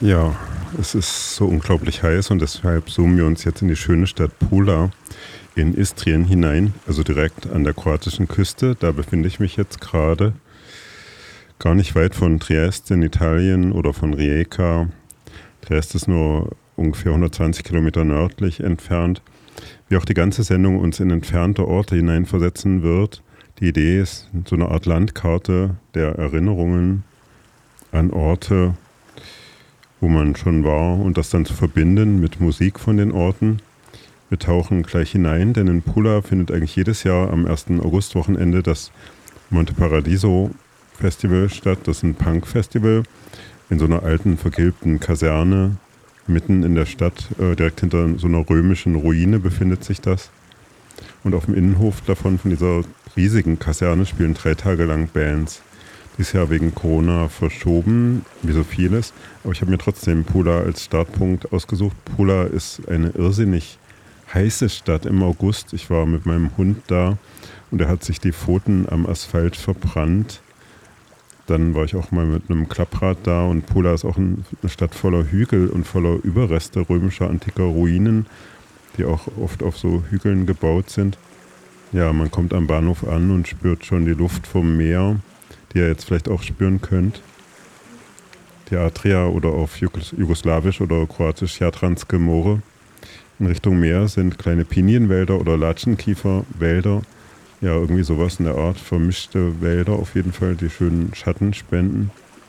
Ja, es ist so unglaublich heiß und deshalb zoomen wir uns jetzt in die schöne Stadt Pula in Istrien hinein, also direkt an der kroatischen Küste. Da befinde ich mich jetzt gerade, gar nicht weit von Trieste in Italien oder von Rijeka. Trieste ist nur ungefähr 120 Kilometer nördlich entfernt. Wie auch die ganze Sendung uns in entfernte Orte hineinversetzen wird. Die Idee ist so eine Art Landkarte der Erinnerungen an Orte, wo man schon war und das dann zu verbinden mit Musik von den Orten. Wir tauchen gleich hinein, denn in Pula findet eigentlich jedes Jahr am 1. Augustwochenende das Monte Paradiso Festival statt. Das ist ein Punk-Festival in so einer alten, vergilbten Kaserne mitten in der Stadt. Direkt hinter so einer römischen Ruine befindet sich das. Und auf dem Innenhof davon, von dieser riesigen Kaserne, spielen 3 Tage lang Bands. Dieses Jahr wegen Corona verschoben, wie so vieles. Aber ich habe mir trotzdem Pula als Startpunkt ausgesucht. Pula ist eine irrsinnig heiße Stadt im August. Ich war mit meinem Hund da und er hat sich die Pfoten am Asphalt verbrannt. Dann war ich auch mal mit einem Klapprad da und Pula ist auch eine Stadt voller Hügel und voller Überreste römischer antiker Ruinen, die auch oft auf so Hügeln gebaut sind. Ja, man kommt am Bahnhof an und spürt schon die Luft vom Meer, die ihr jetzt vielleicht auch spüren könnt. Die Adria oder auf Jugoslawisch oder Kroatisch Jadranske More. In Richtung Meer sind kleine Pinienwälder oder Latschenkieferwälder. Ja, irgendwie sowas in der Art. Vermischte Wälder auf jeden Fall, die schönen Schatten spenden.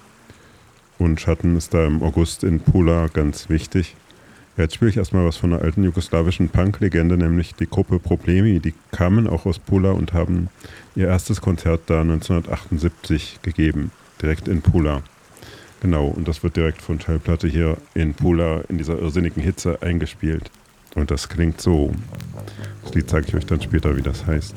Und Schatten ist da im August in Pula ganz wichtig. Ja, jetzt spiele ich erstmal was von einer alten jugoslawischen Punk-Legende, nämlich die Gruppe Problemi. Die kamen auch aus Pula und haben ihr erstes Konzert da 1978 gegeben, direkt in Pula. Genau, und das wird direkt von Schallplatte hier in Pula in dieser irrsinnigen Hitze eingespielt. Und das klingt so. Das Lied zeige ich euch dann später, wie das heißt.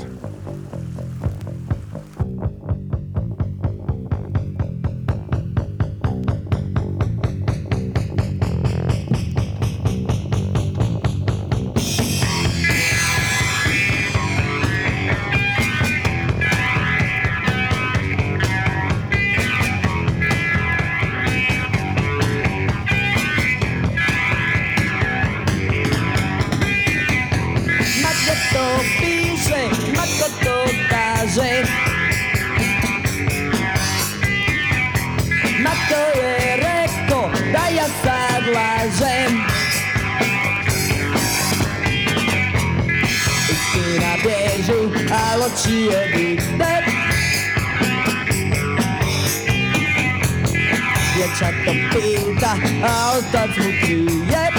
Dječato pita, a otac mu krije.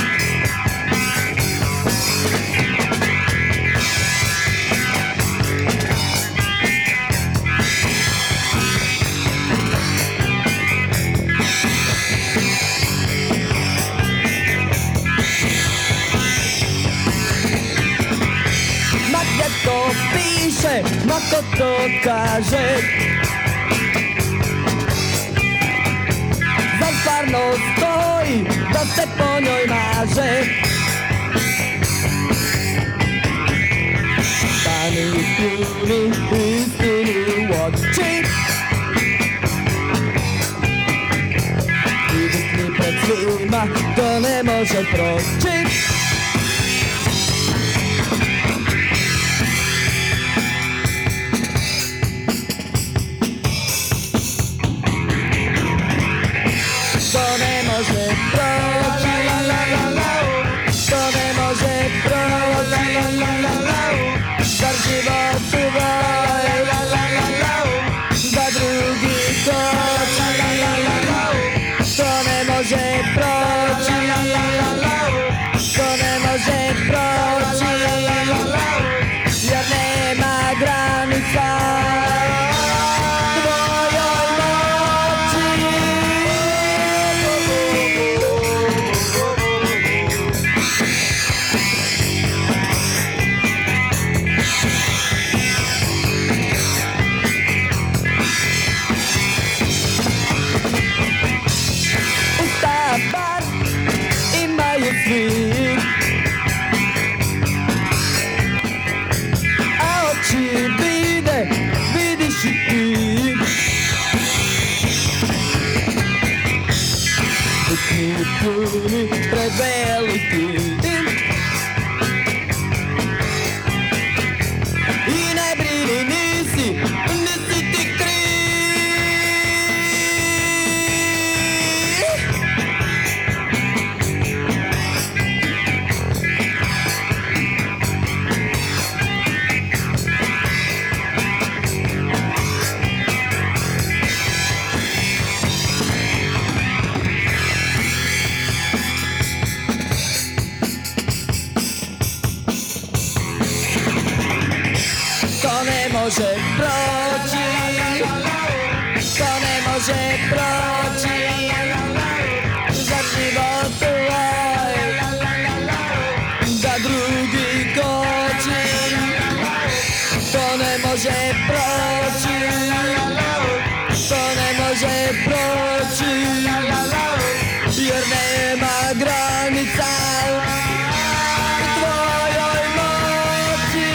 Ma gdje to piše, ma ko to kaže? Stvarno stoji da se po njoj maže. Stani i pljuni istini u oči. Vidiš mi pred svima, to ne može proći. Puni pred velikim. I ne brini, nisi ti kriv. To ne može proći, to ne može proći, za život tvoj, da drugi koči. To ne može proći, to ne može proći, jer nema granica tvojoj moći.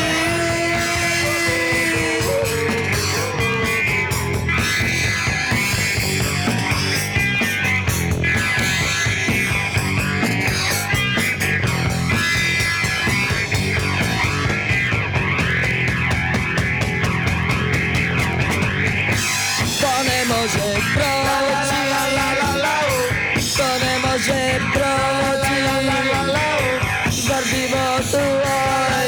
To ne može proći, to ne može proći, zar život tvoj,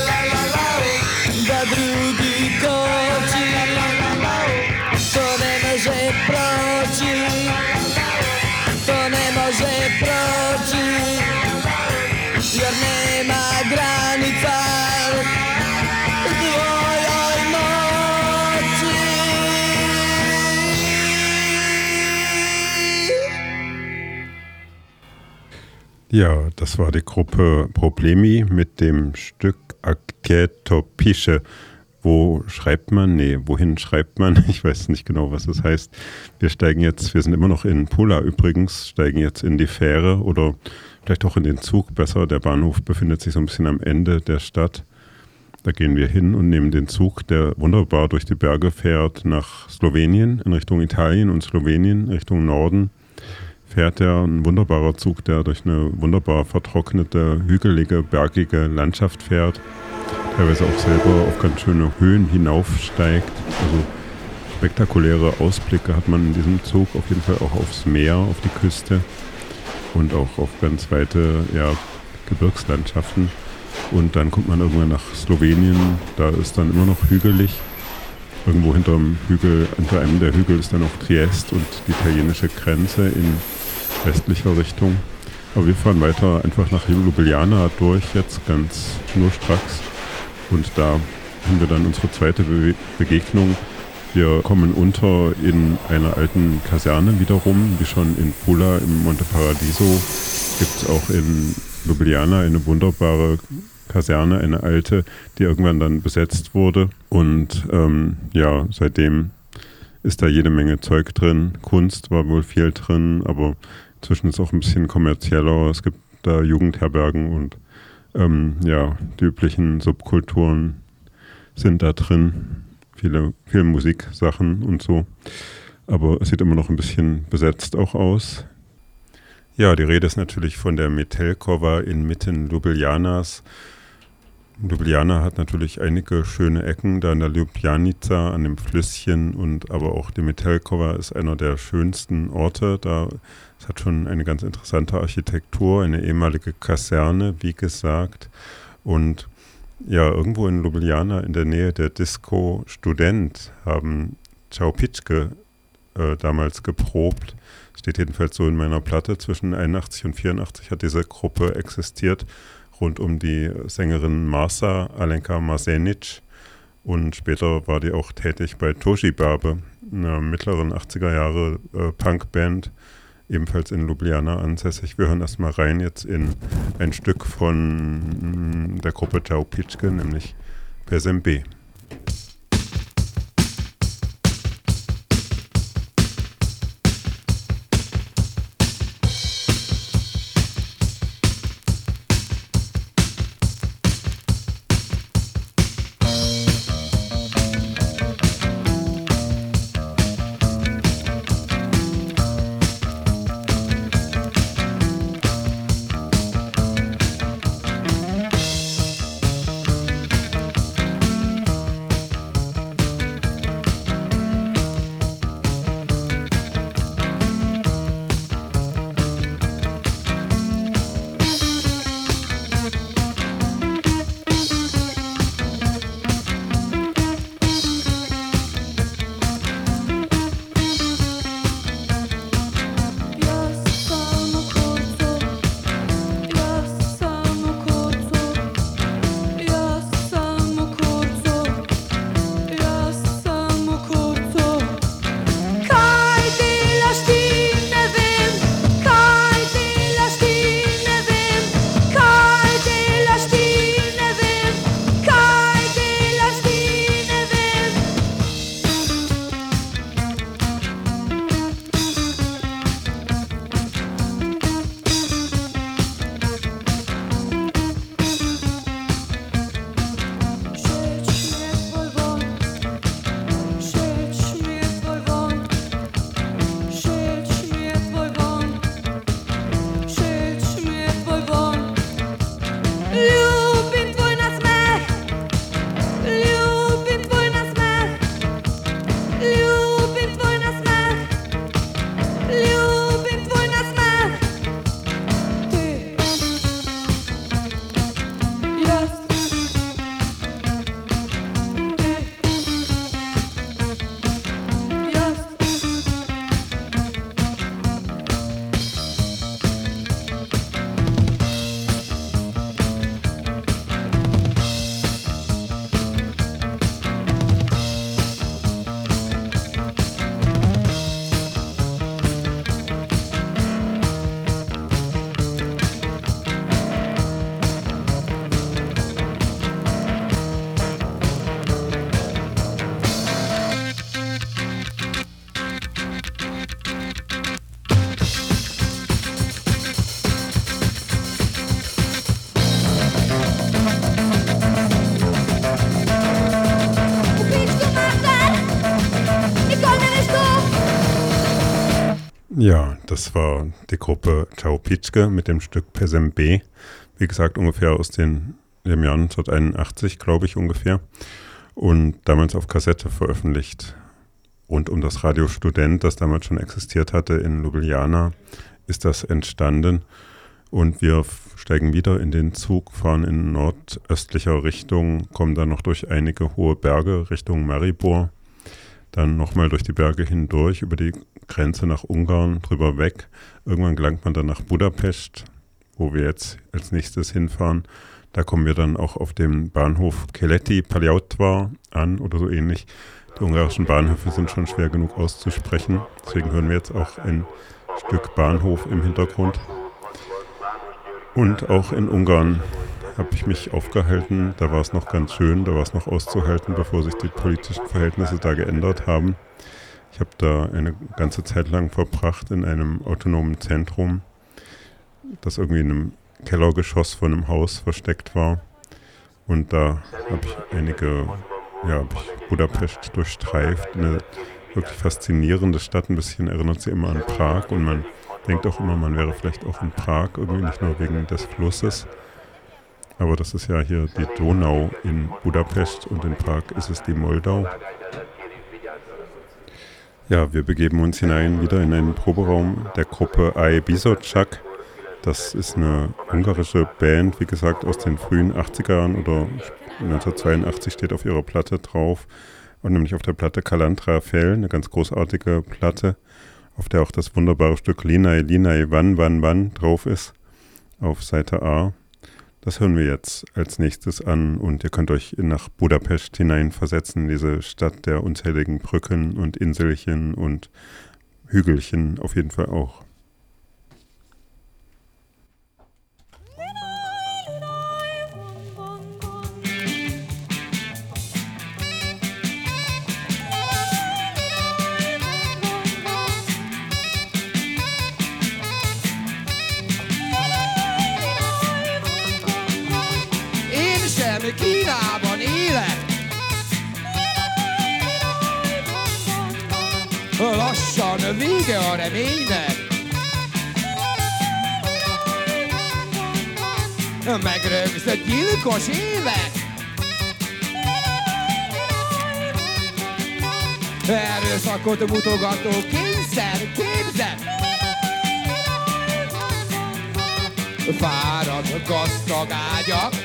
da drugi koči. To ne može proći, to ne može proći, jer nema granica tvojoj moći. Ja, das war die Gruppe Problemi mit dem Stück Aketopische. Wo schreibt man? Nee, wohin schreibt man? Ich weiß nicht genau, was das heißt. Wir sind immer noch in Pula übrigens, steigen jetzt in die Fähre oder vielleicht auch in den Zug besser. Der Bahnhof befindet sich so ein bisschen am Ende der Stadt. Da gehen wir hin und nehmen den Zug, der wunderbar durch die Berge fährt nach Slowenien, in Richtung Italien und Slowenien, Richtung Norden. Fährt er ein wunderbarer Zug, der durch eine wunderbar vertrocknete, hügelige, bergige Landschaft fährt. Teilweise auch selber auf ganz schöne Höhen hinaufsteigt. Also spektakuläre Ausblicke hat man in diesem Zug, auf jeden Fall auch aufs Meer, auf die Küste und auch auf ganz weite Gebirgslandschaften. Und dann kommt man irgendwann nach Slowenien, da ist dann immer noch hügelig. Irgendwo hinter einem der Hügel ist dann auch Triest und die italienische Grenze in westlicher Richtung. Aber wir fahren weiter einfach nach Ljubljana durch, jetzt ganz schnurstracks. Und da haben wir dann unsere zweite Begegnung. Wir kommen unter in einer alten Kaserne wiederum, wie schon in Pula im Monte Paradiso. Gibt es auch in Ljubljana eine wunderbare Kaserne, eine alte, die irgendwann dann besetzt wurde. Und seitdem ist da jede Menge Zeug drin. Kunst war wohl viel drin, aber inzwischen ist es auch ein bisschen kommerzieller. Es gibt da Jugendherbergen und die üblichen Subkulturen sind da drin. Viele Musiksachen und so. Aber es sieht immer noch ein bisschen besetzt auch aus. Ja, die Rede ist natürlich von der Metelkova inmitten Ljubljanas. Ljubljana hat natürlich einige schöne Ecken, da in der Ljubljanica an dem Flüsschen, aber auch die Metelkova ist einer der schönsten Orte. Es hat schon eine ganz interessante Architektur, eine ehemalige Kaserne, wie gesagt. Und ja, irgendwo in Ljubljana in der Nähe der Disco Student haben Čaupičke damals geprobt. Steht jedenfalls so in meiner Platte. Zwischen 81 und 84 hat diese Gruppe existiert, rund um die Sängerin Marsa, Alenka Marsenic. Und später war die auch tätig bei Toshi Babe, einer mittleren 80er Jahre Punkband, ebenfalls in Ljubljana ansässig. Wir hören erstmal rein jetzt in ein Stück von der Gruppe Čaupičke, nämlich Pezembe. Ja, das war die Gruppe Ciao Pitschke mit dem Stück Pesem B. Wie gesagt, ungefähr aus dem Jahr 1981, glaube ich, ungefähr. Und damals auf Kassette veröffentlicht. Rund um das Radio Student, das damals schon existiert hatte in Ljubljana, ist das entstanden. Und wir steigen wieder in den Zug, fahren in nordöstlicher Richtung, kommen dann noch durch einige hohe Berge Richtung Maribor. Dann nochmal durch die Berge hindurch, über die Grenze nach Ungarn, drüber weg. Irgendwann gelangt man dann nach Budapest, wo wir jetzt als nächstes hinfahren. Da kommen wir dann auch auf dem Bahnhof Keleti Pályaudvar an oder so ähnlich. Die ungarischen Bahnhöfe sind schon schwer genug auszusprechen. Deswegen hören wir jetzt auch ein Stück Bahnhof im Hintergrund. Und auch in Ungarn habe ich mich aufgehalten. Da war es noch ganz schön, da war es noch auszuhalten, bevor sich die politischen Verhältnisse da geändert haben. Ich habe da eine ganze Zeit lang verbracht in einem autonomen Zentrum, das irgendwie in einem Kellergeschoss von einem Haus versteckt war. Und da habe ich Budapest durchstreift. Eine wirklich faszinierende Stadt. Ein bisschen erinnert sie immer an Prag. Und man denkt auch immer, man wäre vielleicht auch in Prag, irgendwie nicht nur wegen des Flusses. Aber das ist ja hier die Donau in Budapest und in Prag ist es die Moldau. Ja, wir begeben uns hinein wieder in einen Proberaum der Gruppe Ae Bizottság. Das ist eine ungarische Band, wie gesagt, aus den frühen 80er Jahren oder 1982 steht auf ihrer Platte drauf. Und nämlich auf der Platte Kalantra Fel, eine ganz großartige Platte, auf der auch das wunderbare Stück Linai, Linai, Wann drauf ist, auf Seite A. Das hören wir jetzt als nächstes an und ihr könnt euch nach Budapest hineinversetzen, diese Stadt der unzähligen Brücken und Inselchen und Hügelchen auf jeden Fall auch. Kínában élek. Lassan vége a reménynek. Megrögzött gyilkos élet. Erőszakot mutogató kényszer képzet. Fáradt gazdag ágyak.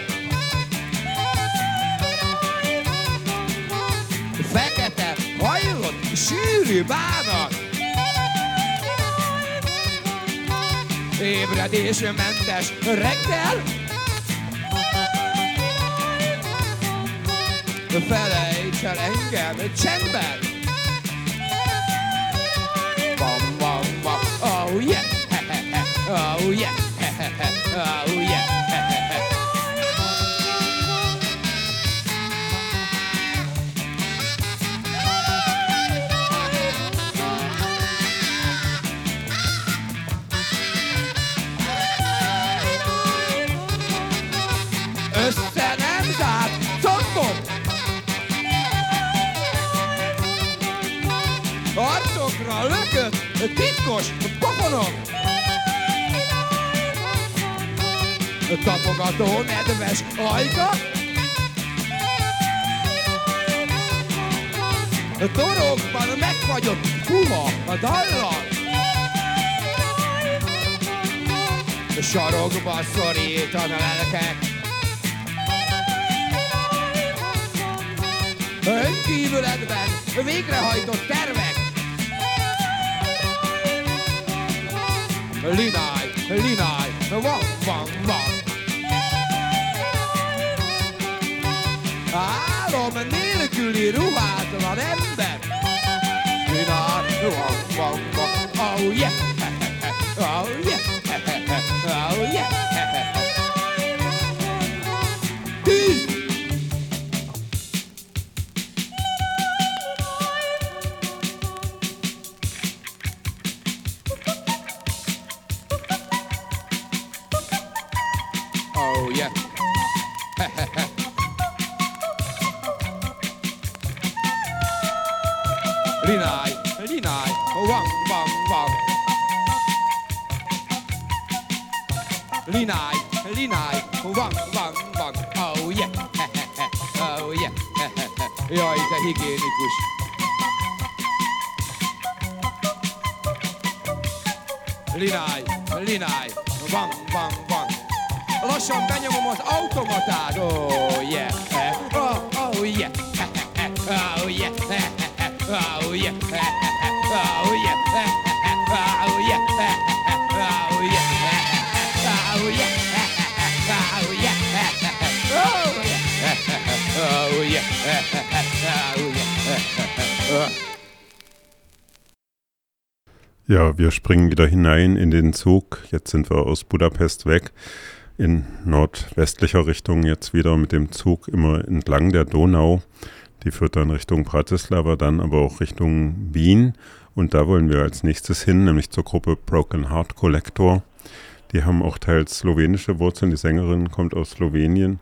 Fekete, hajlott, sűrű bánat. Ébredésmentes reggel. Felejts el engem csendben. Bam, bam, bam, oh yeah, oh yeah, oh yeah. Össze nem zárt combok, arcokra lökött titkos pofonok, tapogató nedves ajkak, torokban megfagyott puha a dallam, sarokba szorítan a lelkek. Önkívületben végrehajtott tervek. Linaj, linaj, van, van, van. Álom nélküli ruhátlan ember. Linaj, van, van, van. Oh yeah, oh yeah, oh yeah. Tűz! Oh yeah. Linaj, linaj, wang, wang, wang. Linai, linai, van, van, van, oh yeah, oh yeah, jaj, te higiénikus. Linai, linai, van, van, van. Lassan benyomom az automatát, oh yeah, oh, oh yeah, oh yeah, oh yeah, oh yeah, oh yeah, oh yeah, oh yeah, oh yeah. Ja, wir springen wieder hinein in den Zug. Jetzt sind wir aus Budapest weg, in nordwestlicher Richtung jetzt wieder mit dem Zug immer entlang der Donau. Die führt dann Richtung Bratislava, dann aber auch Richtung Wien. Und da wollen wir als nächstes hin, nämlich zur Gruppe Broken Heart Collector. Die haben auch teils slowenische Wurzeln. Die Sängerin kommt aus Slowenien.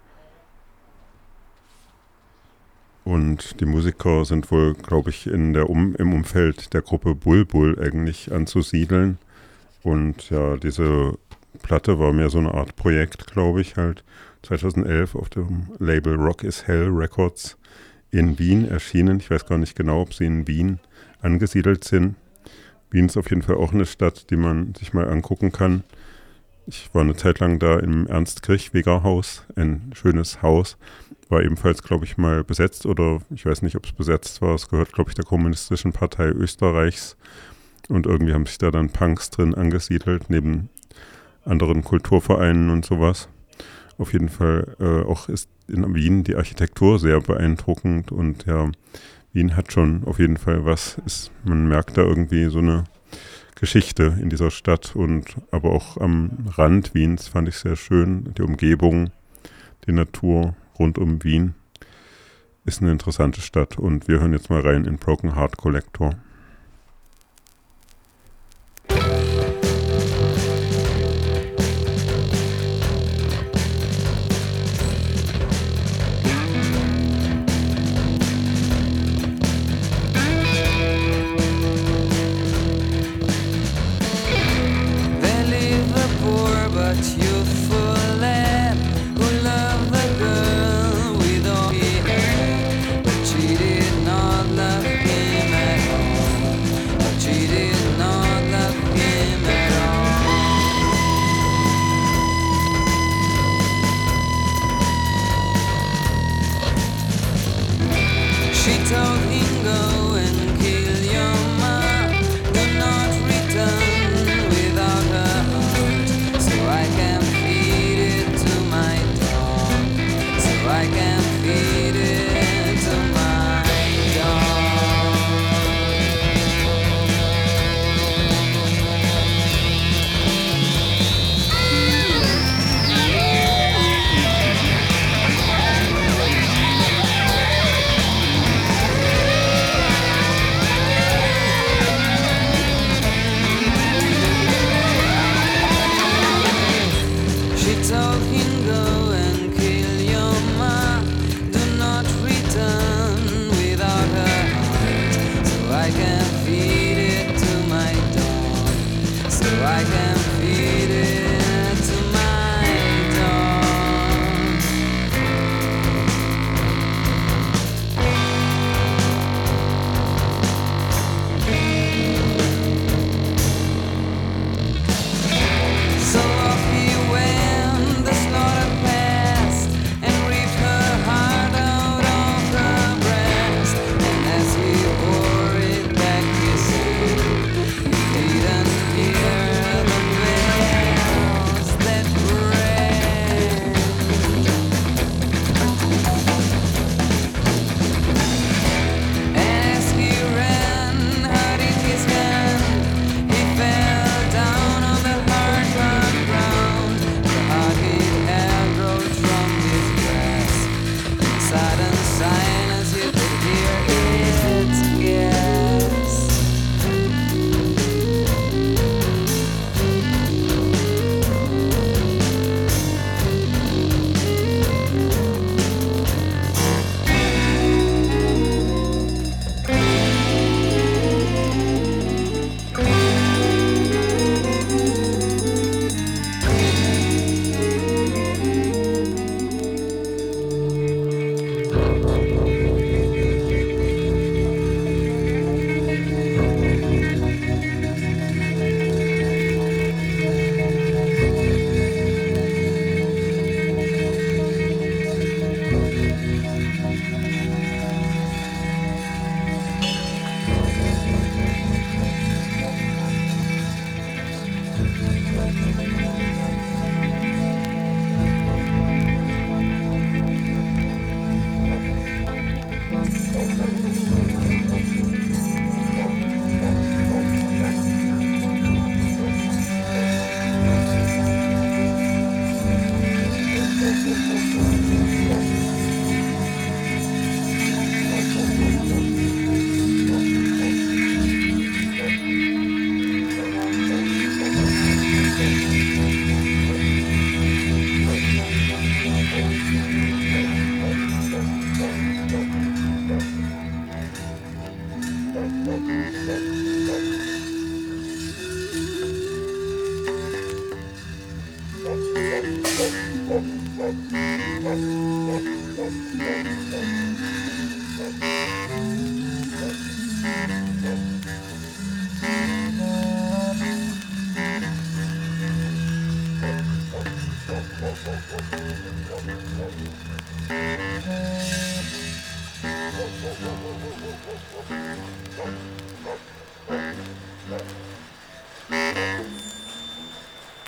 Und die Musiker sind wohl, glaube ich, im Umfeld der Gruppe Bulbul eigentlich anzusiedeln. Und ja, diese Platte war mehr so eine Art Projekt, glaube ich, halt 2011 auf dem Label Rock is Hell Records in Wien erschienen. Ich weiß gar nicht genau, ob sie in Wien angesiedelt sind. Wien ist auf jeden Fall auch eine Stadt, die man sich mal angucken kann. Ich war eine Zeit lang da im Ernst-Kirchweger-Haus, ein schönes Haus. War ebenfalls, glaube ich, mal besetzt oder ich weiß nicht, ob es besetzt war. Es gehört, glaube ich, der Kommunistischen Partei Österreichs. Und irgendwie haben sich da dann Punks drin angesiedelt, neben anderen Kulturvereinen und sowas. Auf jeden Fall auch ist in Wien die Architektur sehr beeindruckend. Und ja, Wien hat schon auf jeden Fall was. Man merkt da irgendwie so eine Geschichte in dieser Stadt. Und aber auch am Rand Wiens fand ich sehr schön. Die Umgebung, die Natur rund um Wien ist eine interessante Stadt und wir hören jetzt mal rein in Broken Heart Collector. Didn't hear the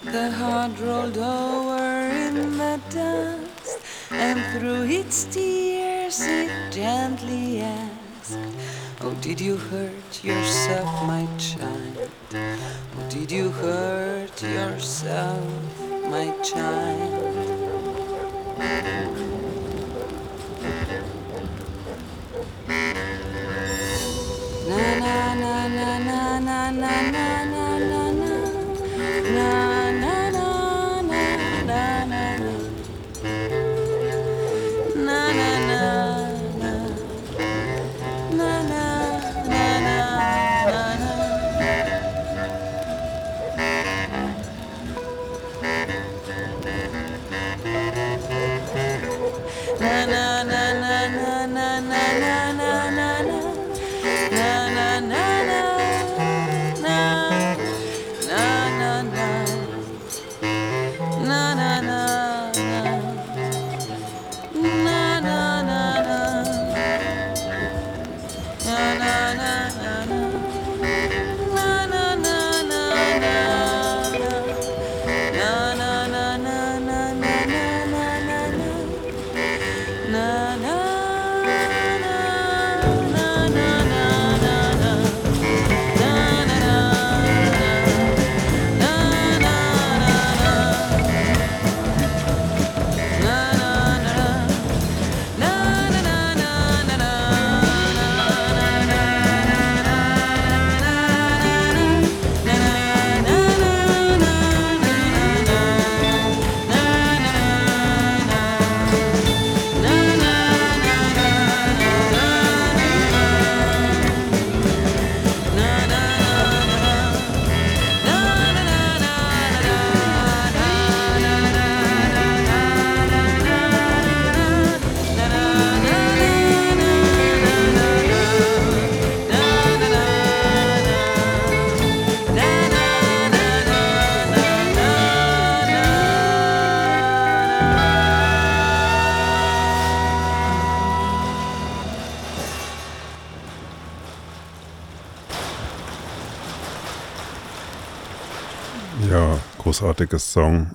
The heart rolled over in the dust, and through its tears it gently asked, oh, did you hurt yourself, my child? Oh, did you hurt yourself, my child? Na na na na na na na na na na na na na na na na. Ja, großartiges Song.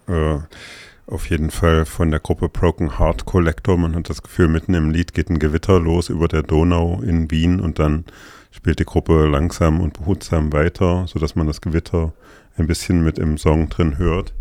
Auf jeden Fall von der Gruppe Broken Heart Collector. Man hat das Gefühl, mitten im Lied geht ein Gewitter los über der Donau in Wien und dann spielt die Gruppe langsam und behutsam weiter, sodass man das Gewitter ein bisschen mit im Song drin hört.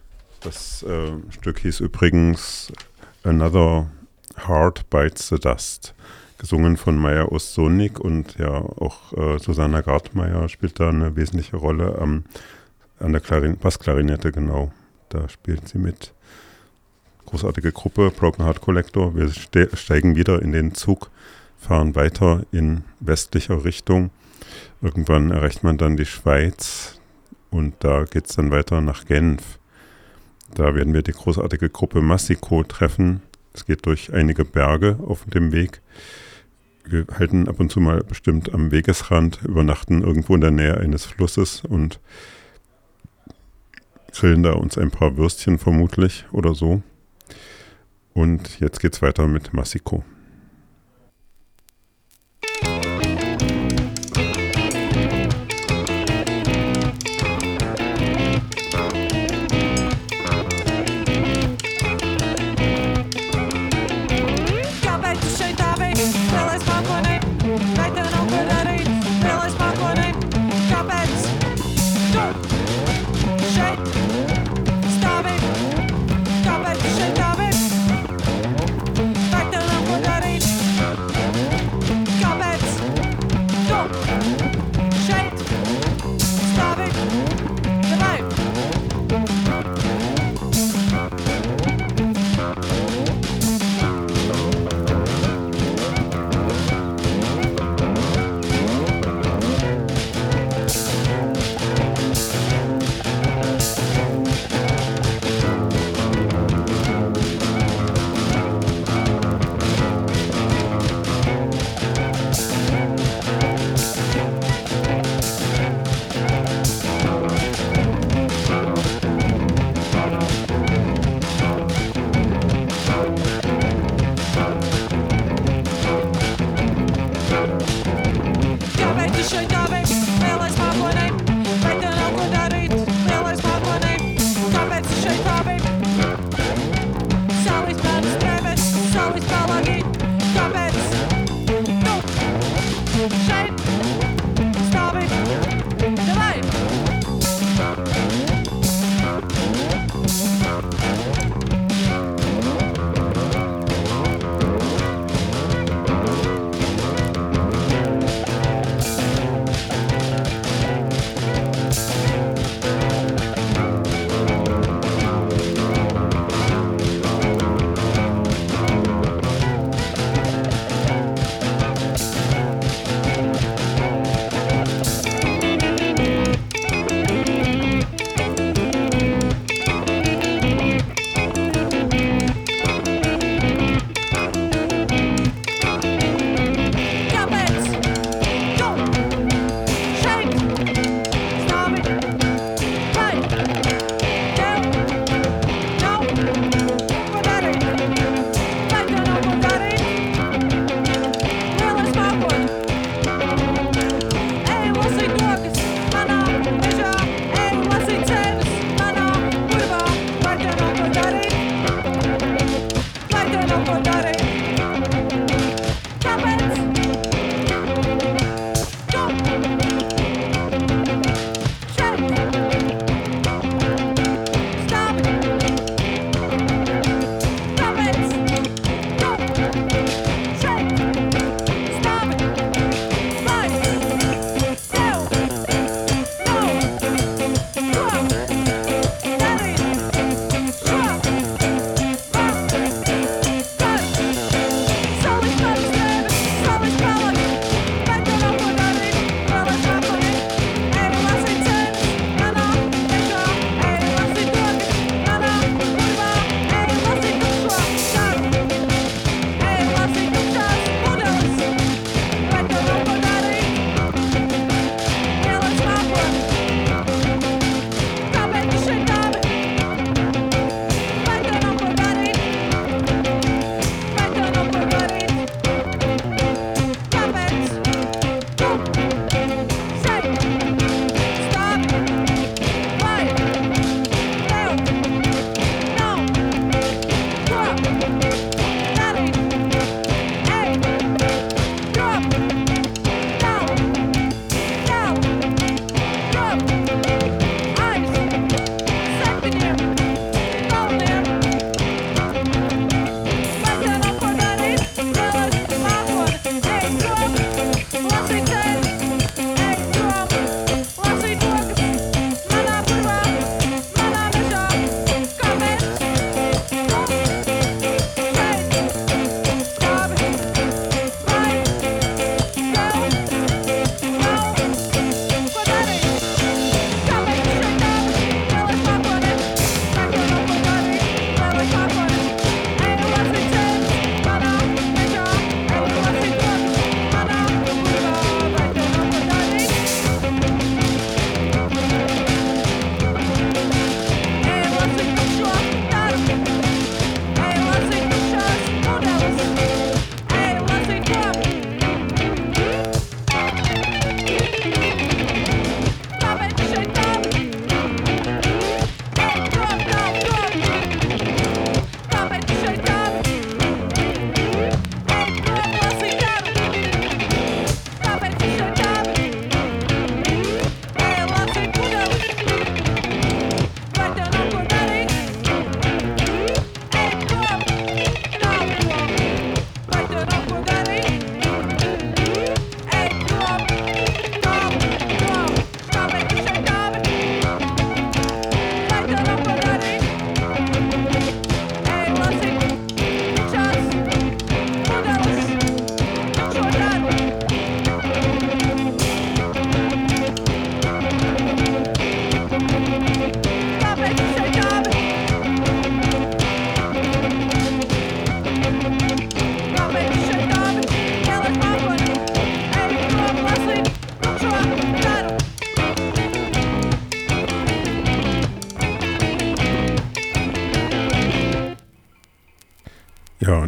Das Stück hieß übrigens Another Heart Bites the Dust, gesungen von Maya Ostonik, und ja, auch Susanna Gartmeier spielt da eine wesentliche Rolle an der Bassklarinette, genau. Da spielt sie mit. Großartige Gruppe, Broken Heart Collector. Wir steigen wieder in den Zug, fahren weiter in westlicher Richtung. Irgendwann erreicht man dann die Schweiz und da geht es dann weiter nach Genf. Da werden wir die großartige Gruppe Massiko treffen. Es geht durch einige Berge auf dem Weg. Wir halten ab und zu mal bestimmt am Wegesrand, übernachten irgendwo in der Nähe eines Flusses und grillen da uns ein paar Würstchen vermutlich oder so. Und jetzt geht's weiter mit Massiko. Stop it,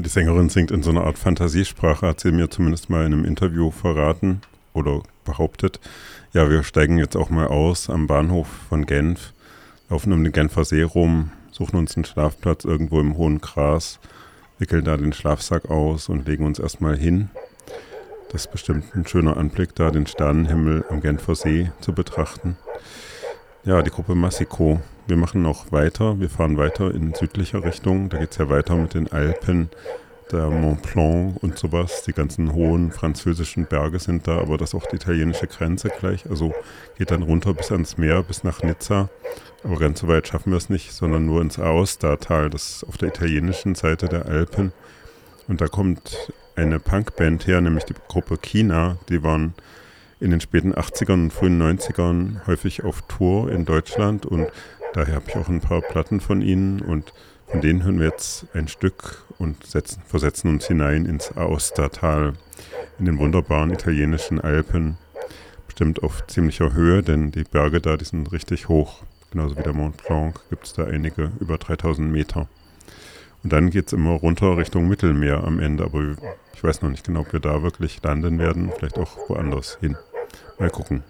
die Sängerin singt in so einer Art Fantasiesprache, hat sie mir zumindest mal in einem Interview verraten oder behauptet. Ja, wir steigen jetzt auch mal aus am Bahnhof von Genf, laufen um den Genfer See rum, suchen uns einen Schlafplatz irgendwo im hohen Gras, wickeln da den Schlafsack aus und legen uns erstmal hin. Das ist bestimmt ein schöner Anblick, da den Sternenhimmel am Genfer See zu betrachten. Ja, die Gruppe Massiko. Wir machen noch weiter, wir fahren weiter in südlicher Richtung. Da geht es ja weiter mit den Alpen, der Mont Blanc und sowas. Die ganzen hohen französischen Berge sind da, aber das ist auch die italienische Grenze gleich. Also geht dann runter bis ans Meer, bis nach Nizza. Aber ganz so weit schaffen wir es nicht, sondern nur ins Aostatal, das ist auf der italienischen Seite der Alpen. Und da kommt eine Punkband her, nämlich die Gruppe Kina. Die waren in den späten 80ern und frühen 90ern häufig auf Tour in Deutschland und daher habe ich auch ein paar Platten von ihnen und von denen hören wir jetzt ein Stück und versetzen uns hinein ins Aostatal, in den wunderbaren italienischen Alpen. Bestimmt auf ziemlicher Höhe, denn die Berge da, die sind richtig hoch. Genauso wie der Mont Blanc gibt es da einige, über 3000 Meter. Und dann geht es immer runter Richtung Mittelmeer am Ende, aber ich weiß noch nicht genau, ob wir da wirklich landen werden, vielleicht auch woanders hin. Mal gucken.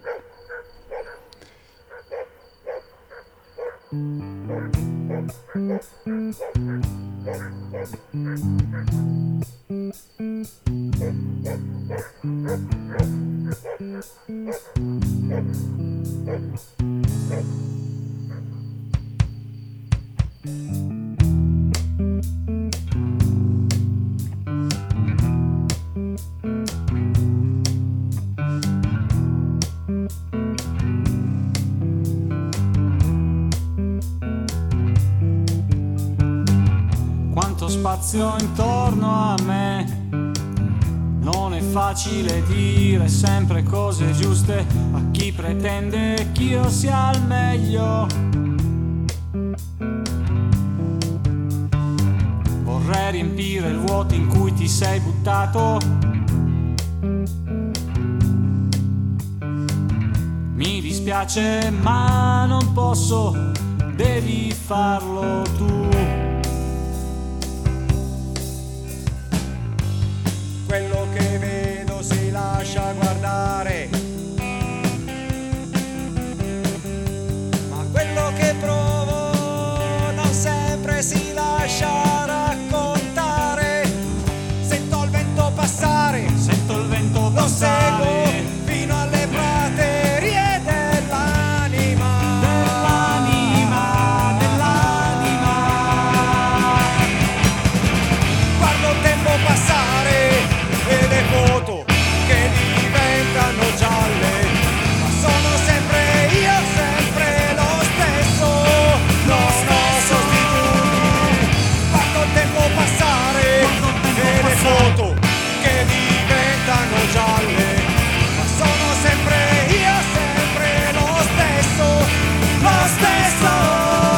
Spazio intorno a me, non è facile dire sempre cose giuste a chi pretende che io sia al meglio. Vorrei riempire il vuoto in cui ti sei buttato. Mi dispiace ma non posso, devi farlo tu. Quello che vedo si lascia guardare, ma quello che provo non sempre si lascia raccontare. Sento il vento passare, lo seguo fino alle praterie dell'anima. Guardo il tempo passare e le foto che diventano gialle, ma sono sempre io, sempre lo stesso, non ho sostituti. Guardo il tempo passare e le foto che diventano gialle, ma sono sempre io, sempre lo stesso, lo stesso.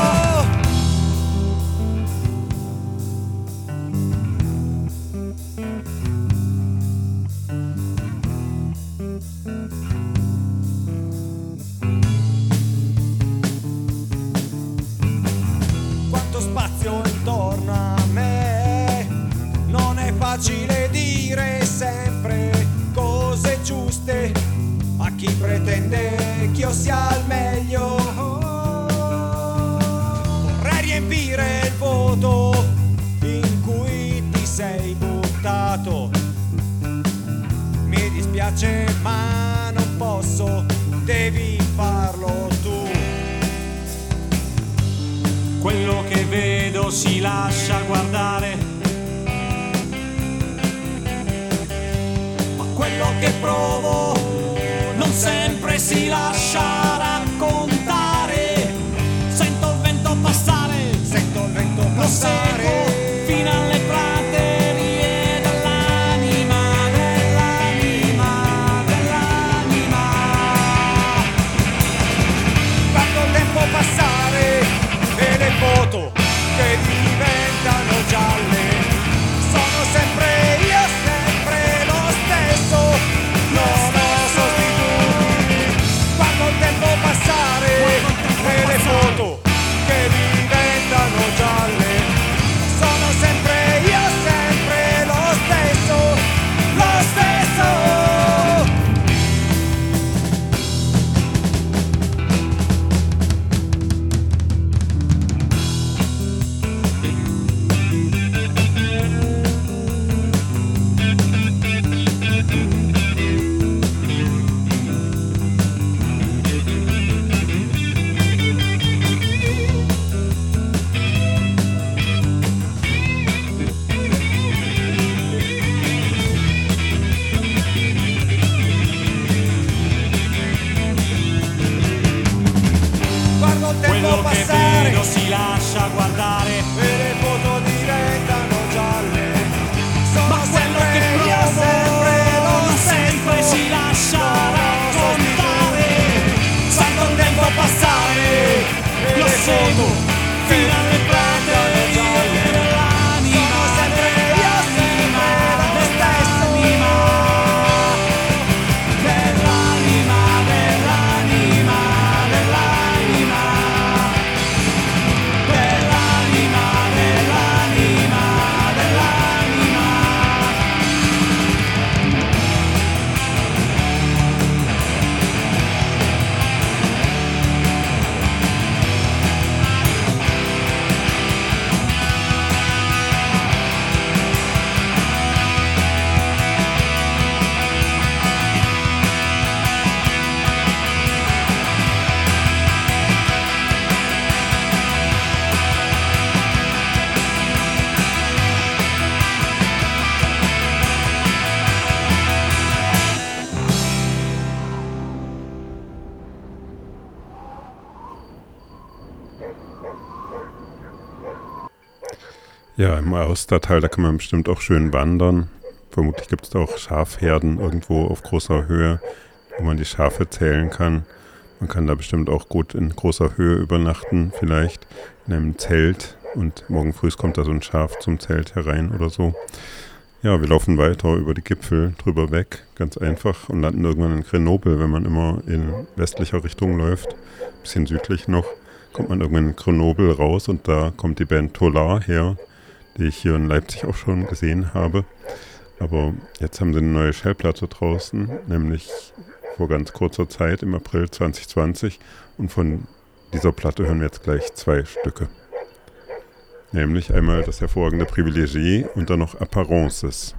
Intorno a me non è facile dire sempre cose giuste a chi pretende che io sia al meglio. Vorrei riempire il vuoto in cui ti sei buttato. Mi dispiace ma non posso, devi farlo tu. Quello che vedo si lascia guardare, ma quello che provo non sempre si lascia raccontare. Sento il vento passare, lo seguo fino alle praterie dell'anima. Guardo il tempo passare e le foto che diventano gialle, sono sempre io, sempre lo stesso, non ho sostituti. Guardo il tempo passare e le foto che diventano gialle, sono sempre io, sempre tempo quello che passare vedo si lascia guardare. e le foto diventano gialle. Ma quello che io provo sempre lo non stesso. sempre si lascia raccontare. Sento il tempo passare, lo seguo fino alle praterie dell'anima, Sono sempre io sempre lo stesso. dell'anima, dell'anima, dell'anima, dell'anima, dell'anima, dell'anima. Ja, im Austertal, da kann man bestimmt auch schön wandern. Vermutlich gibt es da auch Schafherden irgendwo auf großer Höhe, wo man die Schafe zählen kann. Man kann da bestimmt auch gut in großer Höhe übernachten, vielleicht in einem Zelt. Und morgen früh kommt da so ein Schaf zum Zelt herein oder so. Ja, wir laufen weiter über die Gipfel drüber weg, ganz einfach, und landen irgendwann in Grenoble. Wenn man immer in westlicher Richtung läuft, ein bisschen südlich noch, kommt man irgendwann in Grenoble raus und da kommt die Band Tolar her, die ich hier in Leipzig auch schon gesehen habe. Aber jetzt haben sie eine neue Schallplatte draußen, nämlich vor ganz kurzer Zeit, im April 2020. Und von dieser Platte hören wir jetzt gleich 2 Stücke. Nämlich einmal das hervorragende Privilegié und dann noch Apparences.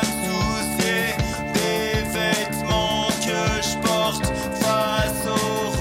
Face aux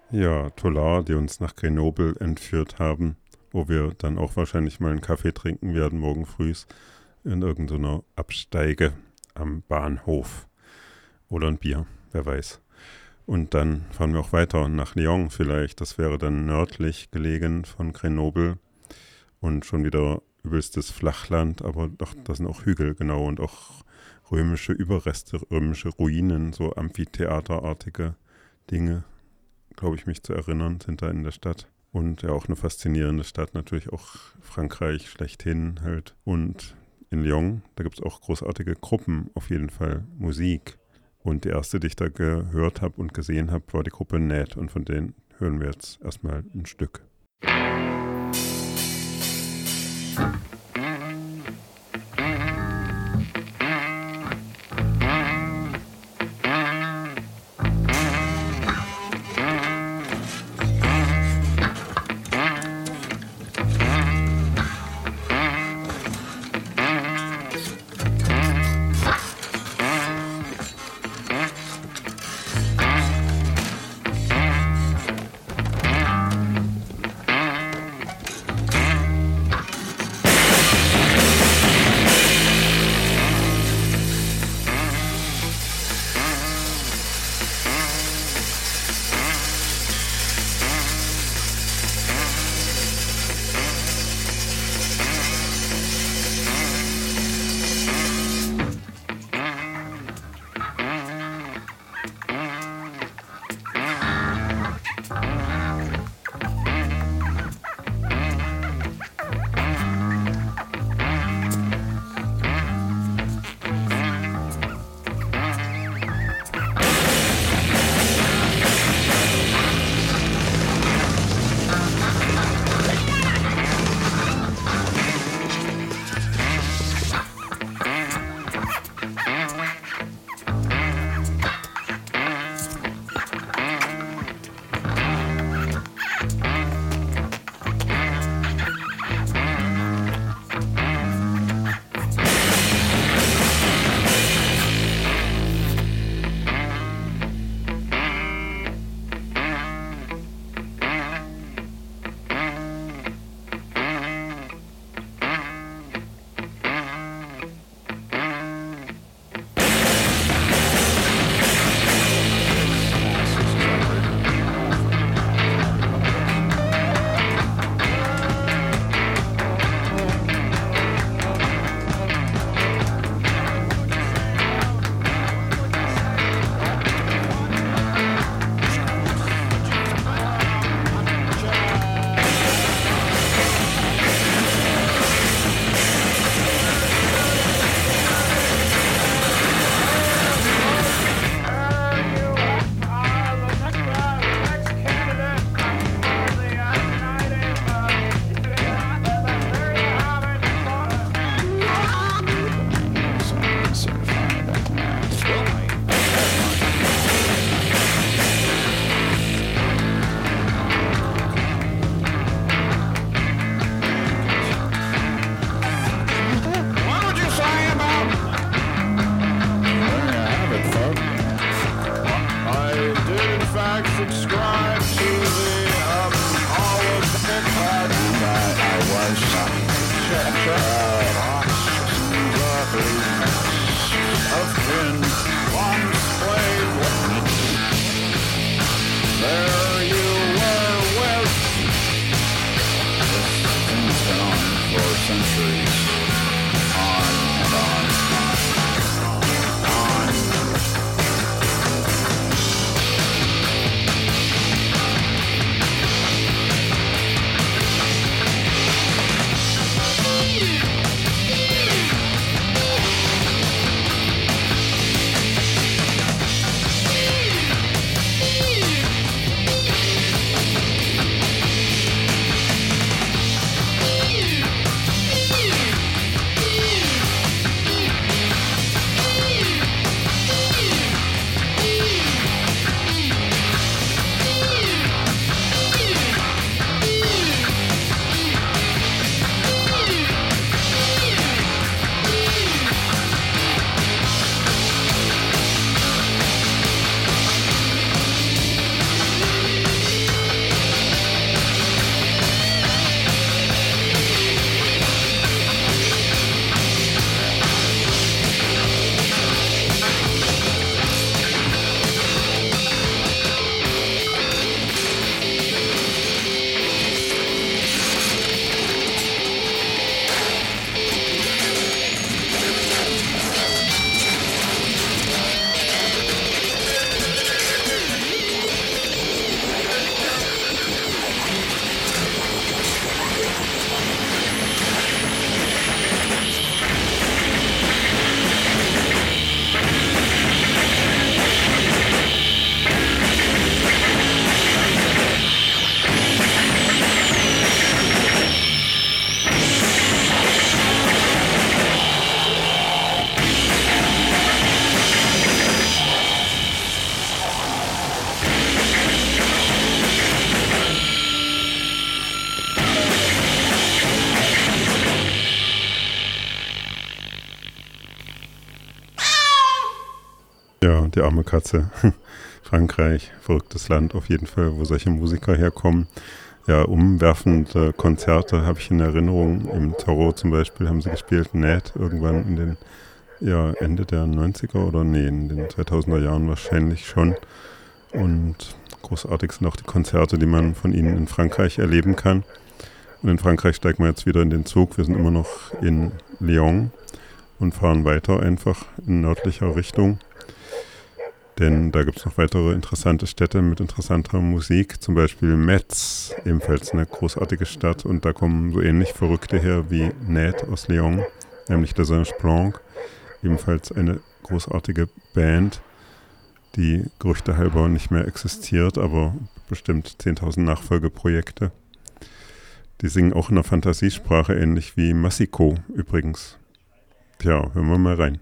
Ja, Tolar, die uns nach Grenoble entführt haben, wo wir dann auch wahrscheinlich mal einen Kaffee trinken werden, morgen früh in irgendeiner Absteige am Bahnhof. Oder ein Bier, wer weiß. Und dann fahren wir auch weiter nach Lyon vielleicht. Das wäre dann nördlich gelegen von Grenoble und schon wieder übelstes Flachland, aber doch, das sind auch Hügel, genau, und auch römische Überreste, römische Ruinen, so amphitheaterartige Dinge, glaube ich, mich zu erinnern, sind da in der Stadt. Und ja, auch eine faszinierende Stadt, natürlich auch Frankreich schlechthin halt. Und in Lyon, da gibt es auch großartige Gruppen, auf jeden Fall Musik. Und die erste, die ich da gehört habe und gesehen habe, war die Gruppe Ned. Und von denen hören wir jetzt erstmal ein Stück. Ja, die arme Katze. Frankreich, verrücktes Land auf jeden Fall, wo solche Musiker herkommen. Ja, umwerfende Konzerte habe ich in Erinnerung. Im Tarot zum Beispiel haben sie gespielt, Nat, irgendwann in den Ende der 90er oder in den 2000er Jahren wahrscheinlich schon. Und großartig sind auch die Konzerte, die man von ihnen in Frankreich erleben kann. Und in Frankreich steigen wir jetzt wieder in den Zug. Wir sind immer noch in Lyon und fahren weiter einfach in nördlicher Richtung. Denn da gibt es noch weitere interessante Städte mit interessanter Musik. Zum Beispiel Metz, ebenfalls eine großartige Stadt. Und da kommen so ähnlich Verrückte her wie Nat aus Lyon, nämlich der Singe Blanc. Ebenfalls eine großartige Band, die gerüchtehalber nicht mehr existiert, aber bestimmt 10.000 Nachfolgeprojekte. Die singen auch in der Fantasiesprache, ähnlich wie Massiko übrigens. Tja, hören wir mal rein.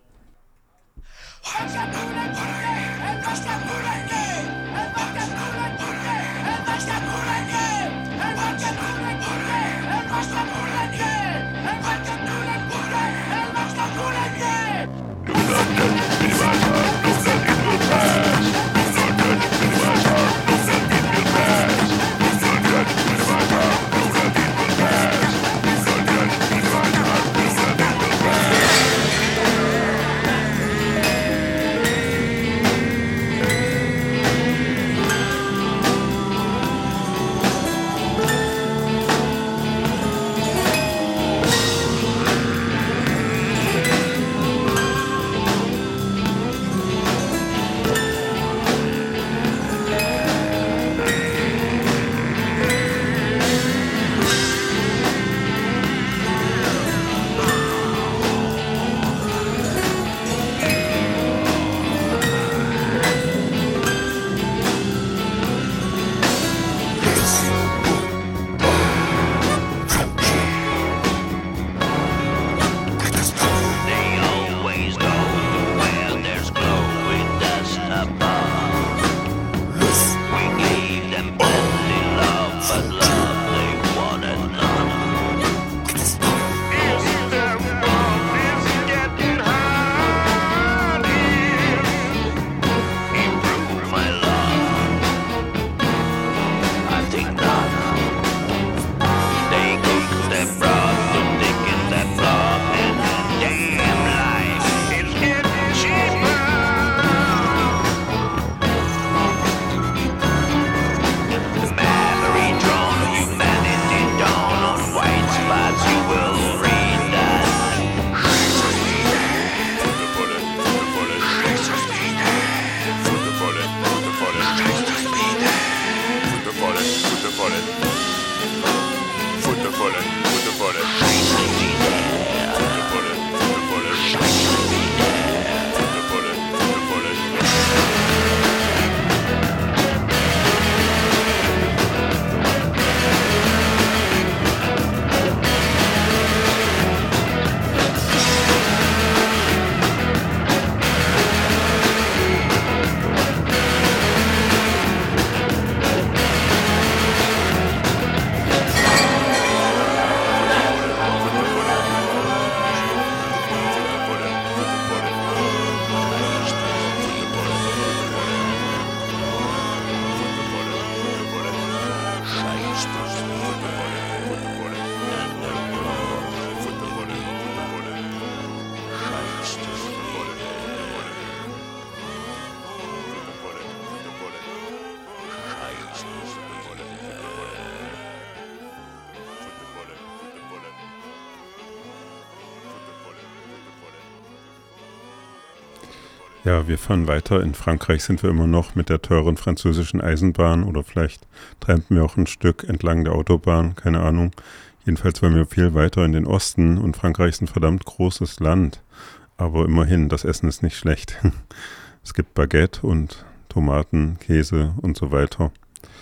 Ja, wir fahren weiter. In Frankreich sind wir immer noch mit der teuren französischen Eisenbahn oder vielleicht trampen wir auch ein Stück entlang der Autobahn, keine Ahnung. Jedenfalls wollen wir viel weiter in den Osten und Frankreich ist ein verdammt großes Land. Aber immerhin, das Essen ist nicht schlecht. Es gibt Baguette und Tomaten, Käse und so weiter.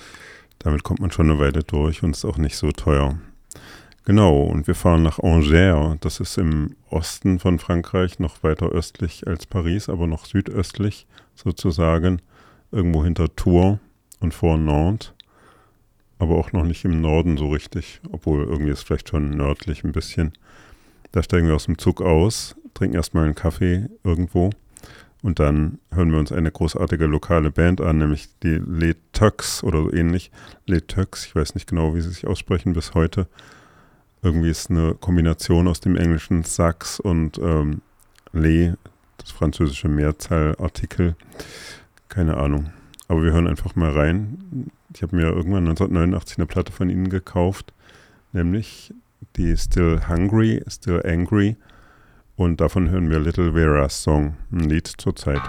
Damit kommt man schon eine Weile durch und ist auch nicht so teuer. Genau, und wir fahren nach Angers. Das ist im Osten von Frankreich, noch weiter östlich als Paris, aber noch südöstlich sozusagen, irgendwo hinter Tours und vor Nantes, aber auch noch nicht im Norden so richtig, obwohl irgendwie ist vielleicht schon nördlich ein bisschen. Da steigen wir aus dem Zug aus, trinken erstmal einen Kaffee irgendwo Und dann hören wir uns eine großartige lokale Band an, nämlich die Les Tux oder so ähnlich. Les Tux, ich weiß nicht genau, wie sie sich aussprechen bis heute. Irgendwie ist eine Kombination aus dem englischen Sax und Les, das französische Mehrzahlartikel. Keine Ahnung. Aber wir hören einfach mal rein. Ich habe mir irgendwann 1989 eine Platte von ihnen gekauft, nämlich die Still Hungry, Still Angry. Und davon hören wir Little Vera's Song, ein Lied zur Zeit.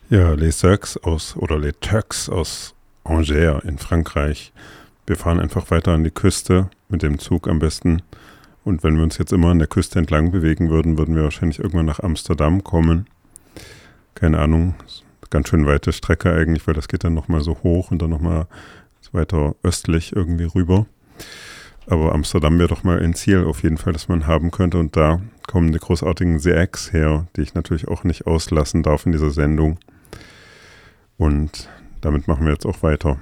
Ja, Les Turcs aus Angers in Frankreich. Wir fahren einfach weiter an die Küste mit dem Zug am besten. Und wenn wir uns jetzt immer an der Küste entlang bewegen würden, würden wir wahrscheinlich irgendwann nach Amsterdam kommen. Keine Ahnung, ganz schön weite Strecke eigentlich, weil das geht dann nochmal so hoch und dann nochmal weiter östlich irgendwie rüber. Aber Amsterdam wäre doch mal ein Ziel auf jeden Fall, das man haben könnte. Und da kommen die großartigen The Eggs her, die ich natürlich auch nicht auslassen darf in dieser Sendung. Und damit machen wir jetzt auch weiter.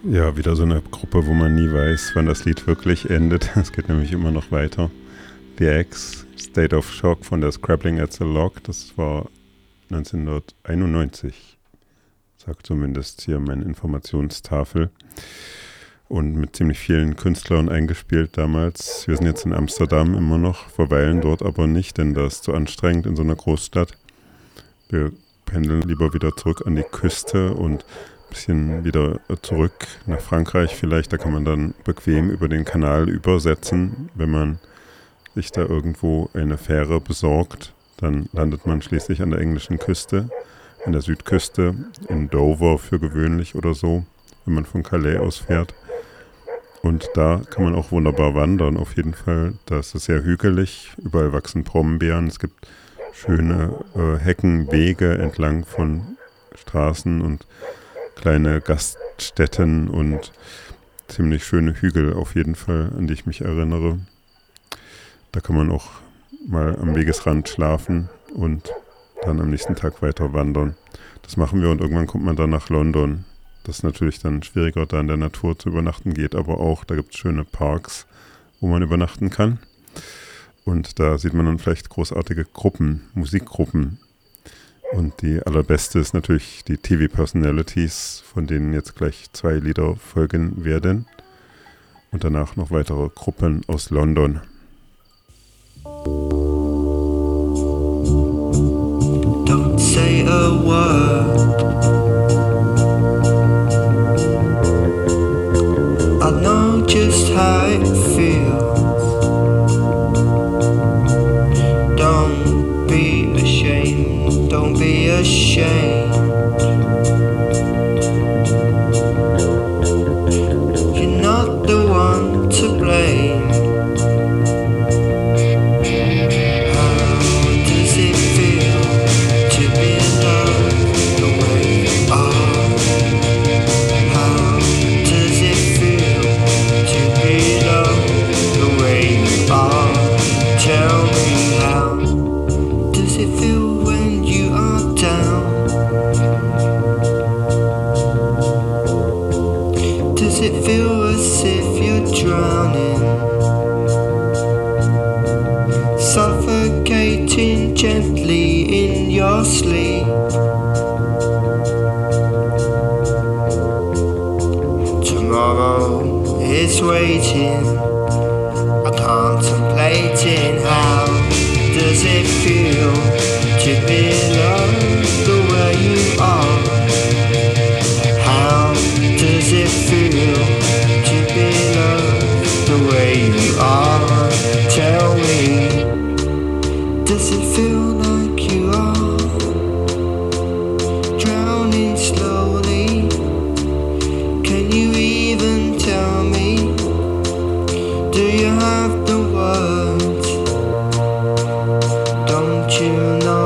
Ja, wieder so eine Gruppe, wo man nie weiß, wann das Lied wirklich endet. Es geht nämlich immer noch weiter. The Eggs, State of Shock von der Scrabbling at the Log, das war 1991, sagt zumindest hier meine Informationstafel. Und mit ziemlich vielen Künstlern eingespielt damals. Wir sind jetzt in Amsterdam immer noch, verweilen dort aber nicht, denn das ist zu anstrengend in so einer Großstadt. Wir pendeln lieber wieder zurück an die Küste und ein bisschen wieder zurück nach Frankreich vielleicht. Da kann man dann bequem über den Kanal übersetzen. Wenn man sich da irgendwo eine Fähre besorgt, dann landet man schließlich an der englischen Küste, an der Südküste, in Dover für gewöhnlich oder so, wenn man von Calais aus fährt. Und da kann man auch wunderbar wandern, auf jeden Fall. Da ist es sehr hügelig, überall wachsen Brombeeren. Es gibt schöne Heckenwege entlang von Straßen und kleine Gaststätten und ziemlich schöne Hügel auf jeden Fall, an die ich mich erinnere. Da kann man auch mal am Wegesrand schlafen und dann am nächsten Tag weiter wandern. Das machen wir und irgendwann kommt man dann nach London. Das ist natürlich dann schwieriger, da in der Natur zu übernachten, geht aber auch. Da gibt es schöne Parks, wo man übernachten kann. Und da sieht man dann vielleicht großartige Gruppen, Musikgruppen. Und die allerbeste ist natürlich die TV-Personalities, von denen jetzt gleich 2 Lieder folgen werden. Und danach noch weitere Gruppen aus London. Don't say a word. I know just how it feels. Don't be ashamed, don't be ashamed. You're not the one to blame. Suffocating gently in your sleep. Tomorrow is waiting, contemplating how does it feel to be loved the way you are? How does it feel to be loved the way you are? Tell me, does it feel like you are drowning slowly? Can you even tell me? Do you have the words? Don't you know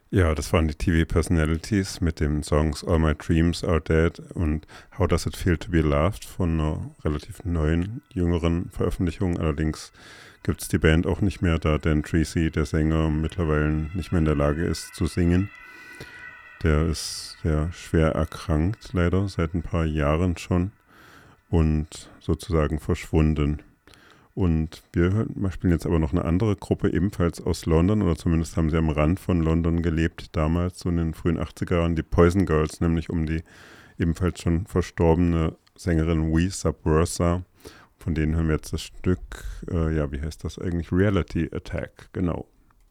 Ja, das waren die TV-Personalities mit den Songs All My Dreams Are Dead und How Does It Feel to Be Loved von einer relativ neuen, jüngeren Veröffentlichung. Allerdings gibt es die Band auch nicht mehr, da Dan Treacy, der Sänger, mittlerweile nicht mehr in der Lage ist zu singen. Der ist sehr schwer erkrankt, leider, seit ein paar Jahren schon und sozusagen verschwunden. Und wir spielen jetzt aber noch eine andere Gruppe, ebenfalls aus London, oder zumindest haben sie am Rand von London gelebt, damals so in den frühen 80er Jahren, die Poison Girls, nämlich um die ebenfalls schon verstorbene Sängerin We Subversa. Von denen hören wir jetzt das Stück, wie heißt das eigentlich? Reality Attack, genau.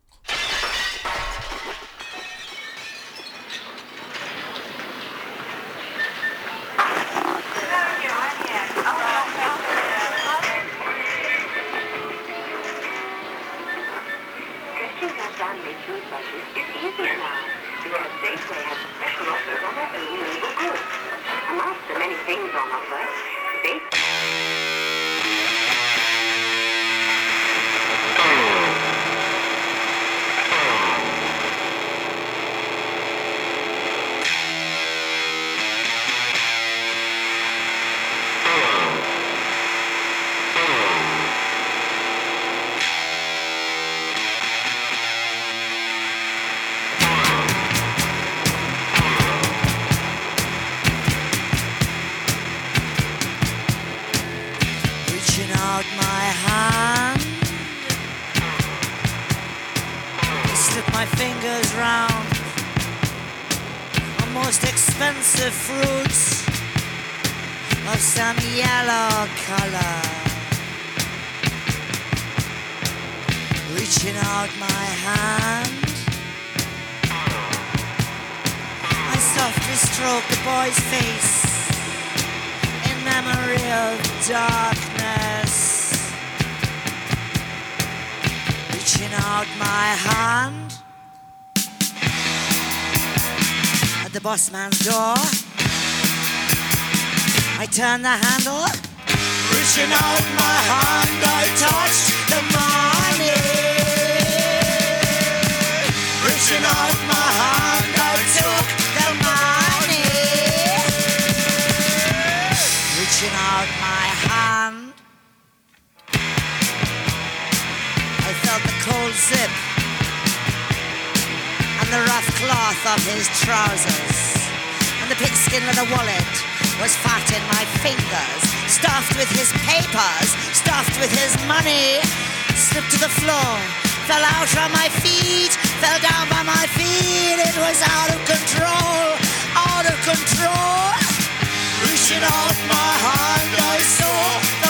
Bossman's door. I turn the handle, reaching out my hand, I touch the money. Reaching out my hand, I took the money. Reaching out my hand, I felt the cold zip and the rough cloth of his trousers, and the pigskin leather wallet was fat in my fingers, stuffed with his papers, stuffed with his money. Slipped to the floor, fell out from my feet, fell down by my feet. It was out of control, out of control. Reaching out my hand, I saw the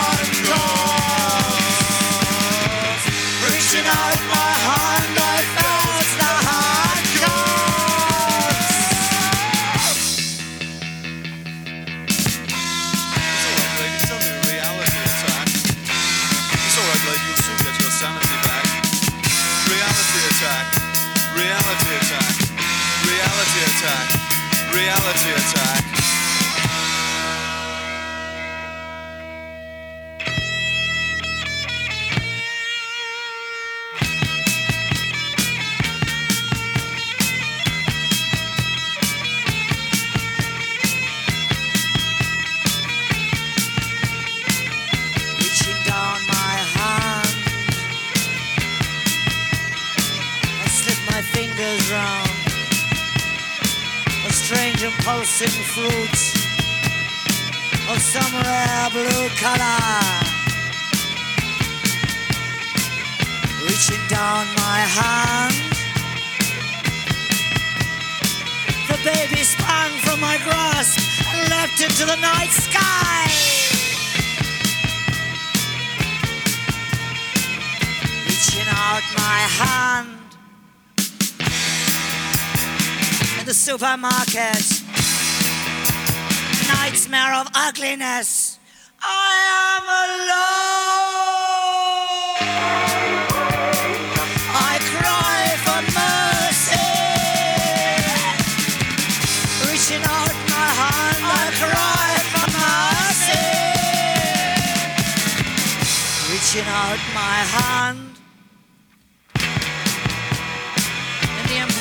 handcuffs. Reaching out my hand, I felt the handcuffs. It's alright, lady, it's only a reality attack. It's alright, lady, you'll soon get your sanity back. Reality attack, reality attack, reality attack, reality attack. Pulsing fruits of some rare blue color, reaching down my hand, the baby sprang from my grasp and leapt into the night sky. Reaching out my hand in the supermarket, nightmare of ugliness. I am alone. I cry for mercy. Reaching out my hand, I cry for mercy. Reaching out my hand in the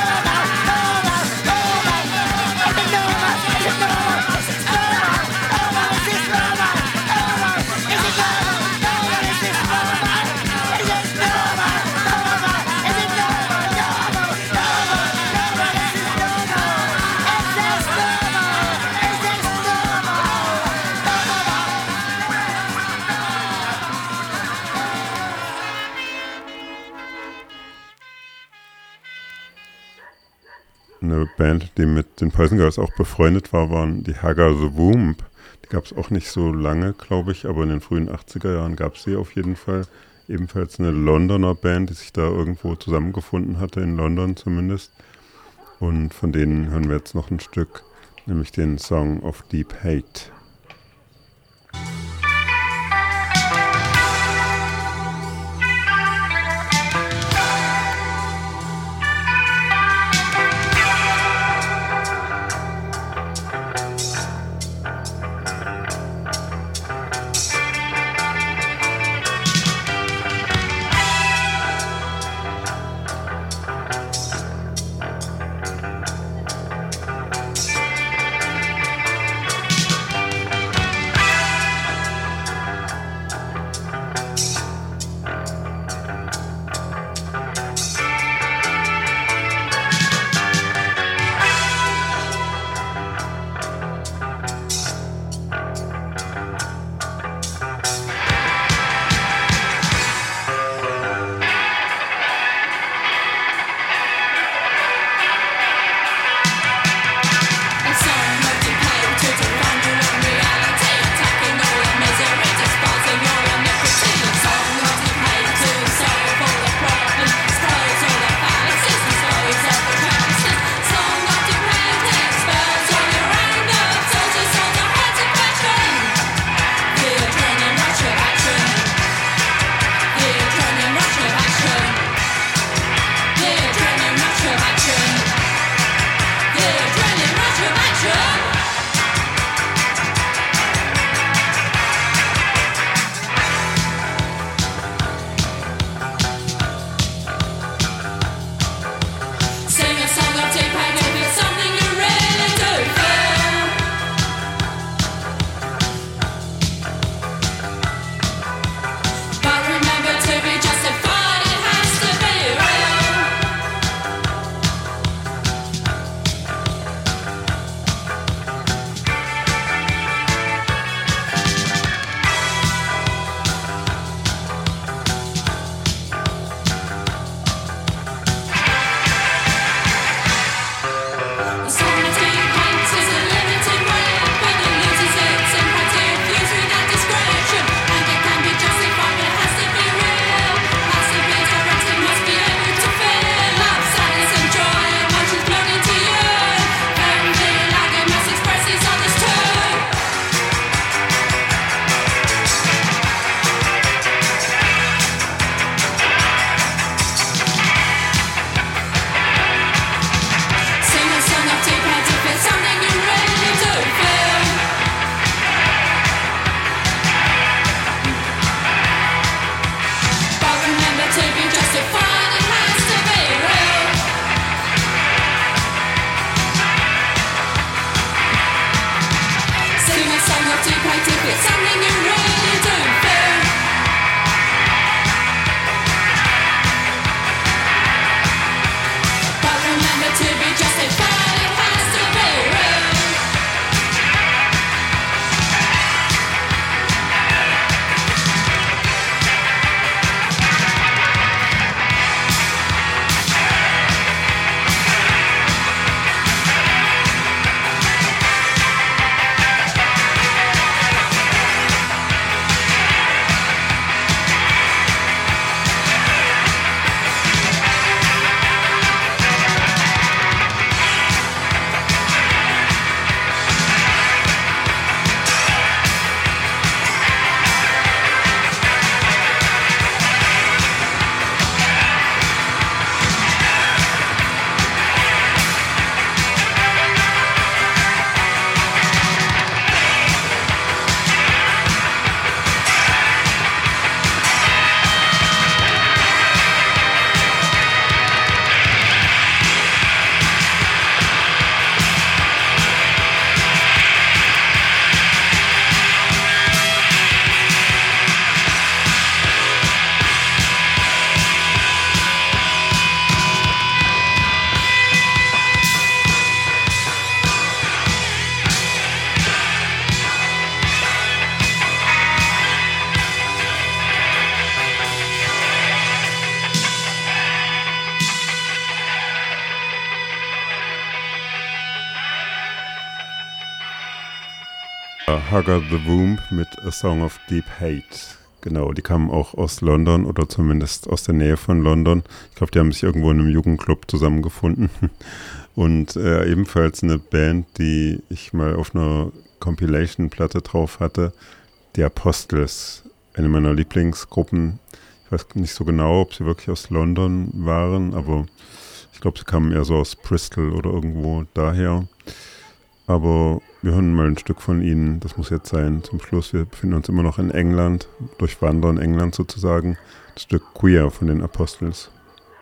Eine Band, die mit den Poison Girls auch befreundet war, waren die Hagar the Womb. Die gab es auch nicht so lange, glaube ich, aber in den frühen 80er Jahren gab es sie auf jeden Fall. Ebenfalls eine Londoner Band, die sich da irgendwo zusammengefunden hatte, in London zumindest. Und von denen hören wir jetzt noch ein Stück, nämlich den Song of Deep Hate. Hugger the Womb mit A Song of Deep Hate. Genau, die kamen auch aus London oder zumindest aus der Nähe von London. Ich glaube, die haben sich irgendwo in einem Jugendclub zusammengefunden. Und ebenfalls eine Band, die ich mal auf einer Compilation-Platte drauf hatte, die Apostles, eine meiner Lieblingsgruppen. Ich weiß nicht so genau, ob sie wirklich aus London waren, aber ich glaube, sie kamen eher so aus Bristol oder irgendwo daher. Aber wir hören mal ein Stück von ihnen, das muss jetzt sein, zum Schluss. Wir befinden uns immer noch in England, durchwandern England sozusagen. Das Stück Queer von den Apostles.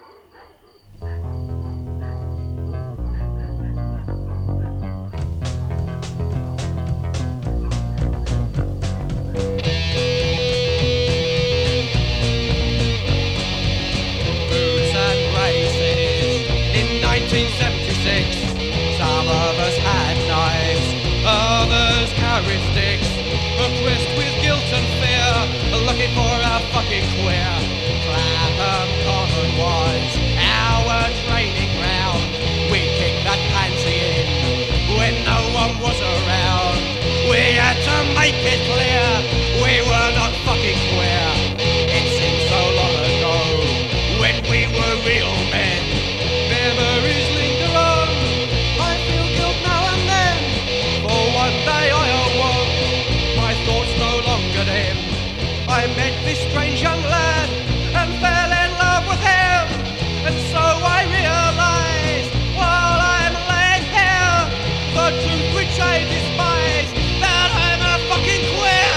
Boots and braces in 1976. Some of us had knives, others carried sticks. Oppressed with guilt and fear, looking for a fucking queer. Clapham Common was our training ground. We kicked that pansy in when no one was around. We had to make it clear we were not fucking queer. It seems so long ago when we were real men. Memories linger on. I feel guilt now and then. For one day I awoke, my thoughts no longer dim. I met this strange young lad and fell in love with him. And so I realized while I'm laying here, the truth which I despise, that I'm a fucking queer.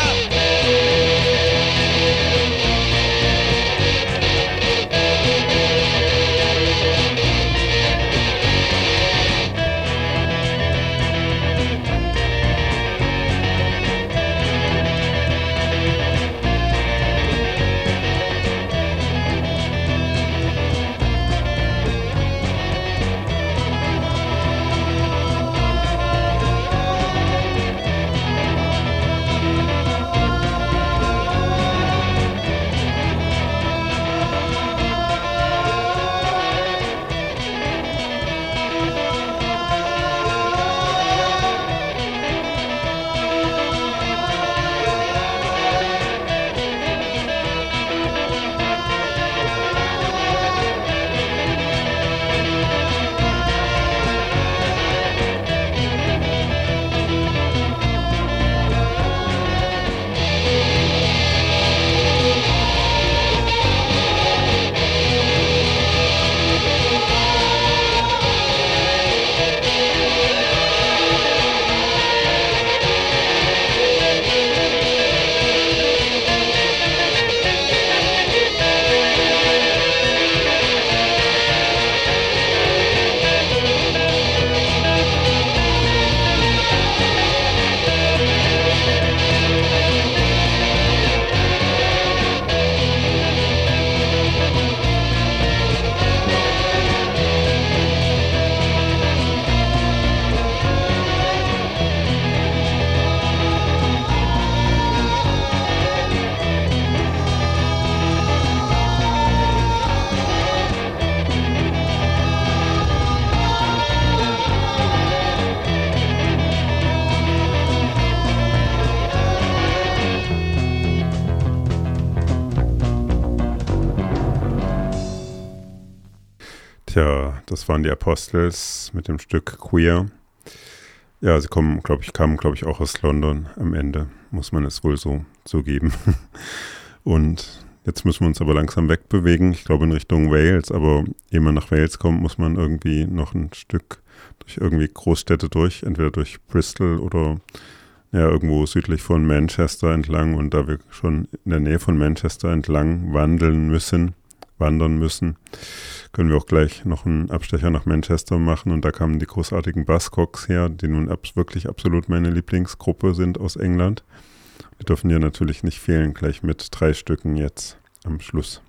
Tja, das waren die Apostles mit dem Stück Queer. Ja, sie kamen, glaube ich, auch aus London am Ende, muss man es wohl so zugeben. Und jetzt müssen wir uns aber langsam wegbewegen, ich glaube in Richtung Wales, aber ehe man nach Wales kommt, muss man irgendwie noch ein Stück durch irgendwie Großstädte durch, entweder durch Bristol oder ja, irgendwo südlich von Manchester entlang. Und da wir schon in der Nähe von Manchester entlang wandern müssen, können wir auch gleich noch einen Abstecher nach Manchester machen. Und da kamen die großartigen Buzzcocks her, die nun wirklich absolut meine Lieblingsgruppe sind aus England. Die dürfen hier natürlich nicht fehlen, gleich mit 3 Stücken jetzt am Schluss.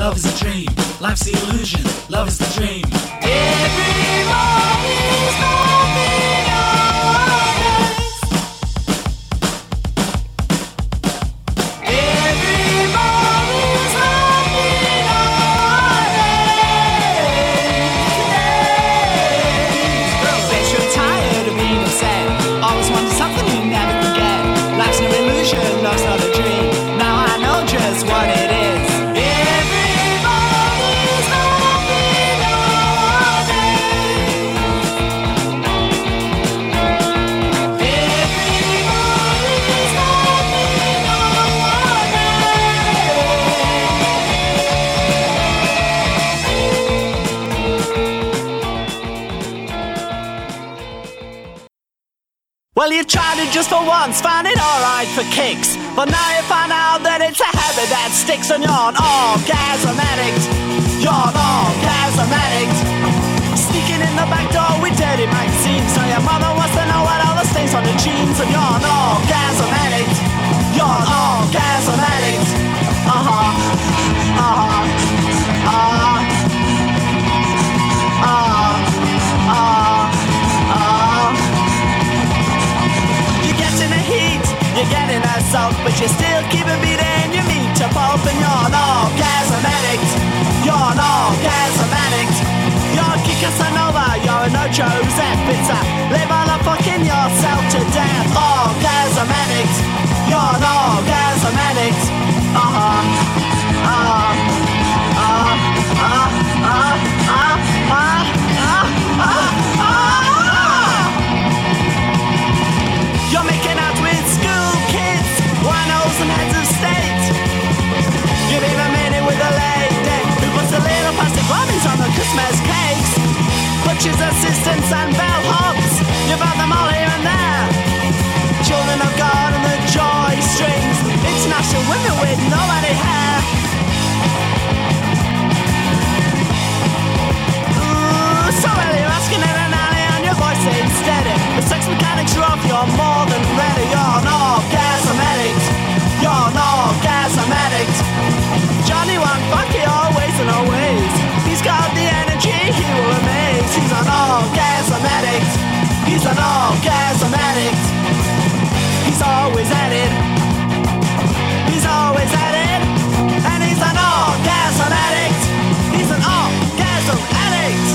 Love is a dream, life's the illusion. Love is the dream. Everybody's happy nowadays. Everybody's happy nowadays. Bet you're tired of being upset. Always wanted something you never can get. Life's no illusion, love's not a dream. Now I know just what it is. Everybody's happy nowadays. Everybody's Well, you tried it just for once, found it alright for kicks. But now you find out that it's a habit that sticks, and you're an orgasm addict. You're an orgasm addict. Sneaking in the back door with dirty magazines. So your mother wants to know what all the stains on the jeans. And you're an orgasm addict. You're an orgasm addict. You get in the heat, you get in the salt, but you still keep it beating your meat to pulp. And you're an orgasm addict. You're an orgasm addict. You're a Casanova, you're an Ocho Zep. It's a live on a fucking yourself to death. Orgasm addict. You're an orgasm addict. You're making out with school kids, winos and heads of state. You've even made it with a lady who puts the little plastic bunnies on the Christmas cakes. Butchers, assistants and bellhops, you've had them all here and there. Children of God and the joy strings, international women with nobody hair. Ooh, so early you're asking in an alley and your voice ain't steady. The sex mechanics are off, you're more than ready. You're an orgasm addict. You're an orgasm addict. Johnny won't fuck you always and always. He's got the energy, he will amaze. He's an orgasm addict. He's an orgasm addict. He's always at it. He's always at it. And he's an orgasm addict. He's an orgasm addict.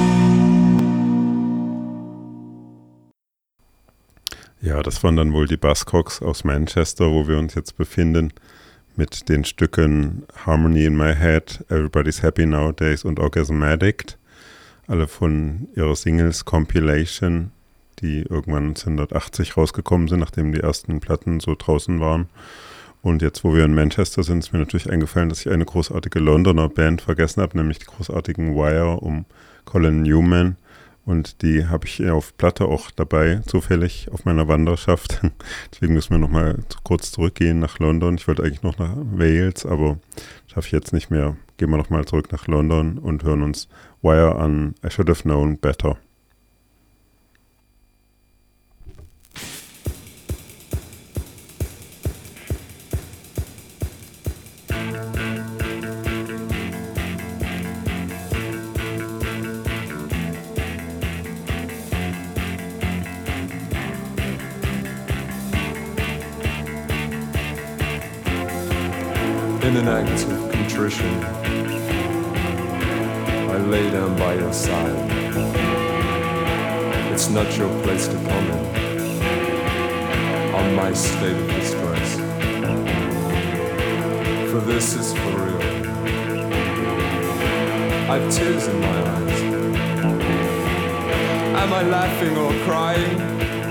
Ja, das waren dann wohl die Buzzcocks aus Manchester, wo wir uns jetzt befinden, mit den Stücken Harmony in My Head, Everybody's Happy Nowadays und Orgasm Addict. Alle von ihrer Singles Compilation, die irgendwann 1980 rausgekommen sind, nachdem die ersten Platten so draußen waren. Und jetzt, wo wir in Manchester sind, ist mir natürlich eingefallen, dass ich eine großartige Londoner Band vergessen habe, nämlich die großartigen Wire um Colin Newman. Und die habe ich auf Platte auch dabei, zufällig auf meiner Wanderschaft. Deswegen müssen wir nochmal kurz zurückgehen nach London. Ich wollte eigentlich noch nach Wales, aber schaffe ich jetzt nicht mehr. Gehen wir nochmal zurück nach London und hören uns Wire an I Should Have Known Better. In an act of contrition, I lay down by your side. It's not your place to comment on my state of distress, for this is for real. I've tears in my eyes. Am I laughing or crying?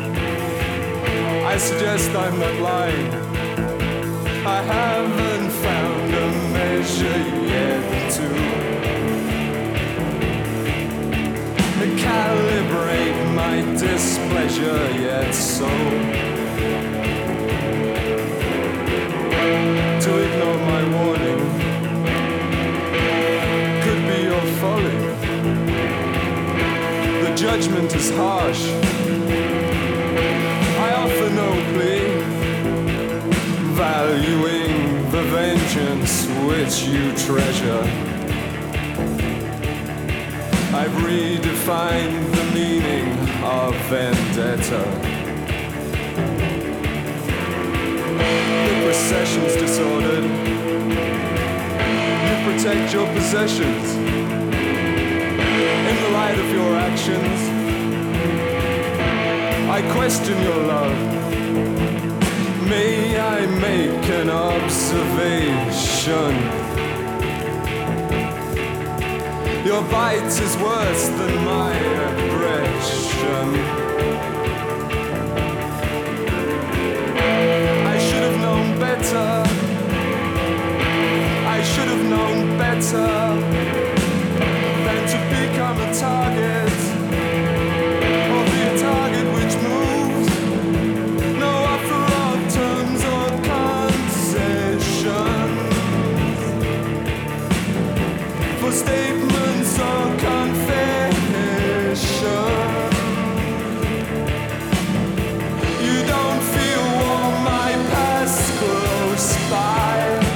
I suggest I'm not lying. I haven't found a measure yet to calibrate my displeasure yet, so to ignore my warning could be your folly. The judgment is harsh. I offer no plea, valuing the vengeance things which you treasure. I've redefined the meaning of vendetta. The procession's disordered. You protect your possessions. In the light of your actions, I question your love. May I make an observation? Your bite is worse than my aggression. I should have known better. I should have known better than to become a target, or be a target which moves. No offer of terms or concessions for statements or confessions. You don't feel warm, my past close by.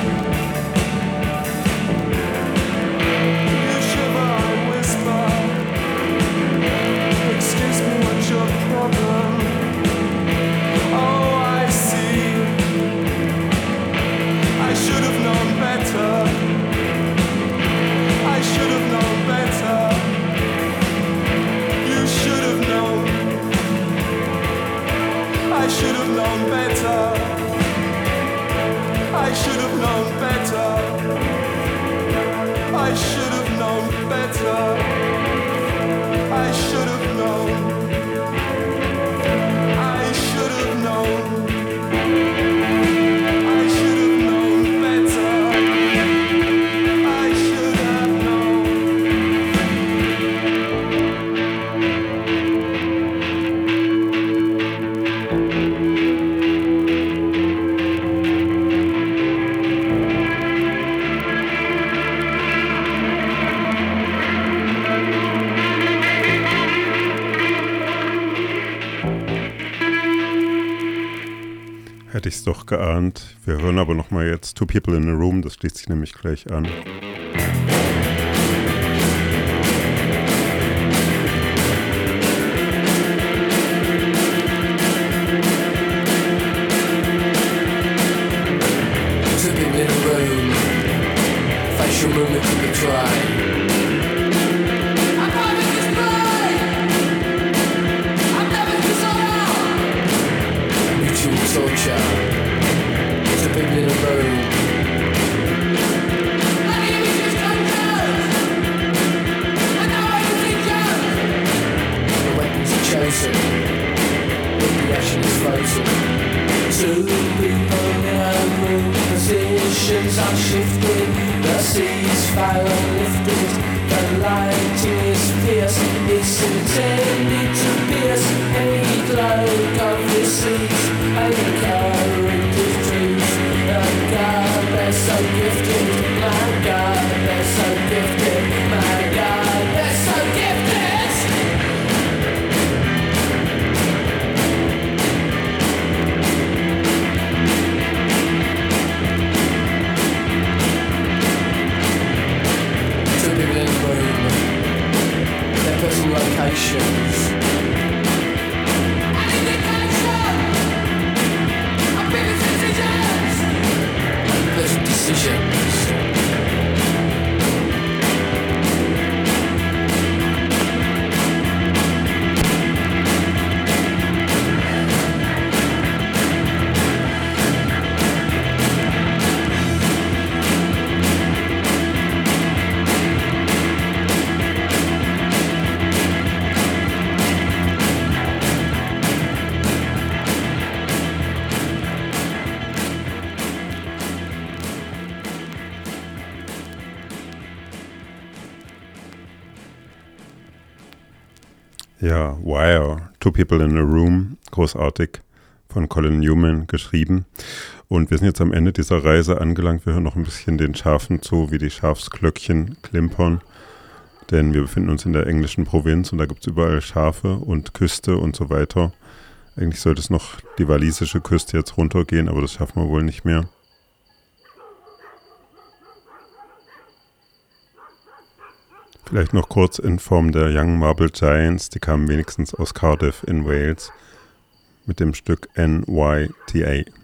You shiver, I whisper. Excuse me, what's your problem? Oh, I see. I should have known better. I should have known better. You should have known. I should have known better. I should have known better. I should have known better. I should have known. I should have known. I should have known better. I should have known. Hätte ich es doch geahnt. Wir hören aber nochmal jetzt Two People in a Room, das schließt sich nämlich gleich an. Two people in a room, facial movement to betray. I'm having this play. I'm never disorder. Mutual torture. Two people in a room. And he was just conquered. And now I can think the weapons are chosen. But the action is frozen. Two people in a room, positions are shifted, the ceasefire lifted, the lighting is fierce, it's intended to pierce any cloak of deceit, and the current is truth. My God, they're so gifted, my God, they're so gifted, my God, they're so gifted. Their personal locations. Unpleasant decisions. Ja, Wire, Two People in a Room, großartig, von Colin Newman geschrieben. Und wir sind jetzt am Ende dieser Reise angelangt. Wir hören noch ein bisschen den Schafen zu, wie die Schafsglöckchen klimpern. Denn wir befinden uns in der englischen Provinz und da gibt es überall Schafe und Küste und so weiter. Eigentlich sollte es noch die walisische Küste jetzt runtergehen, aber das schaffen wir wohl nicht mehr. Vielleicht noch kurz in Form der Young Marble Giants, die kamen wenigstens aus Cardiff in Wales mit dem Stück NYTA.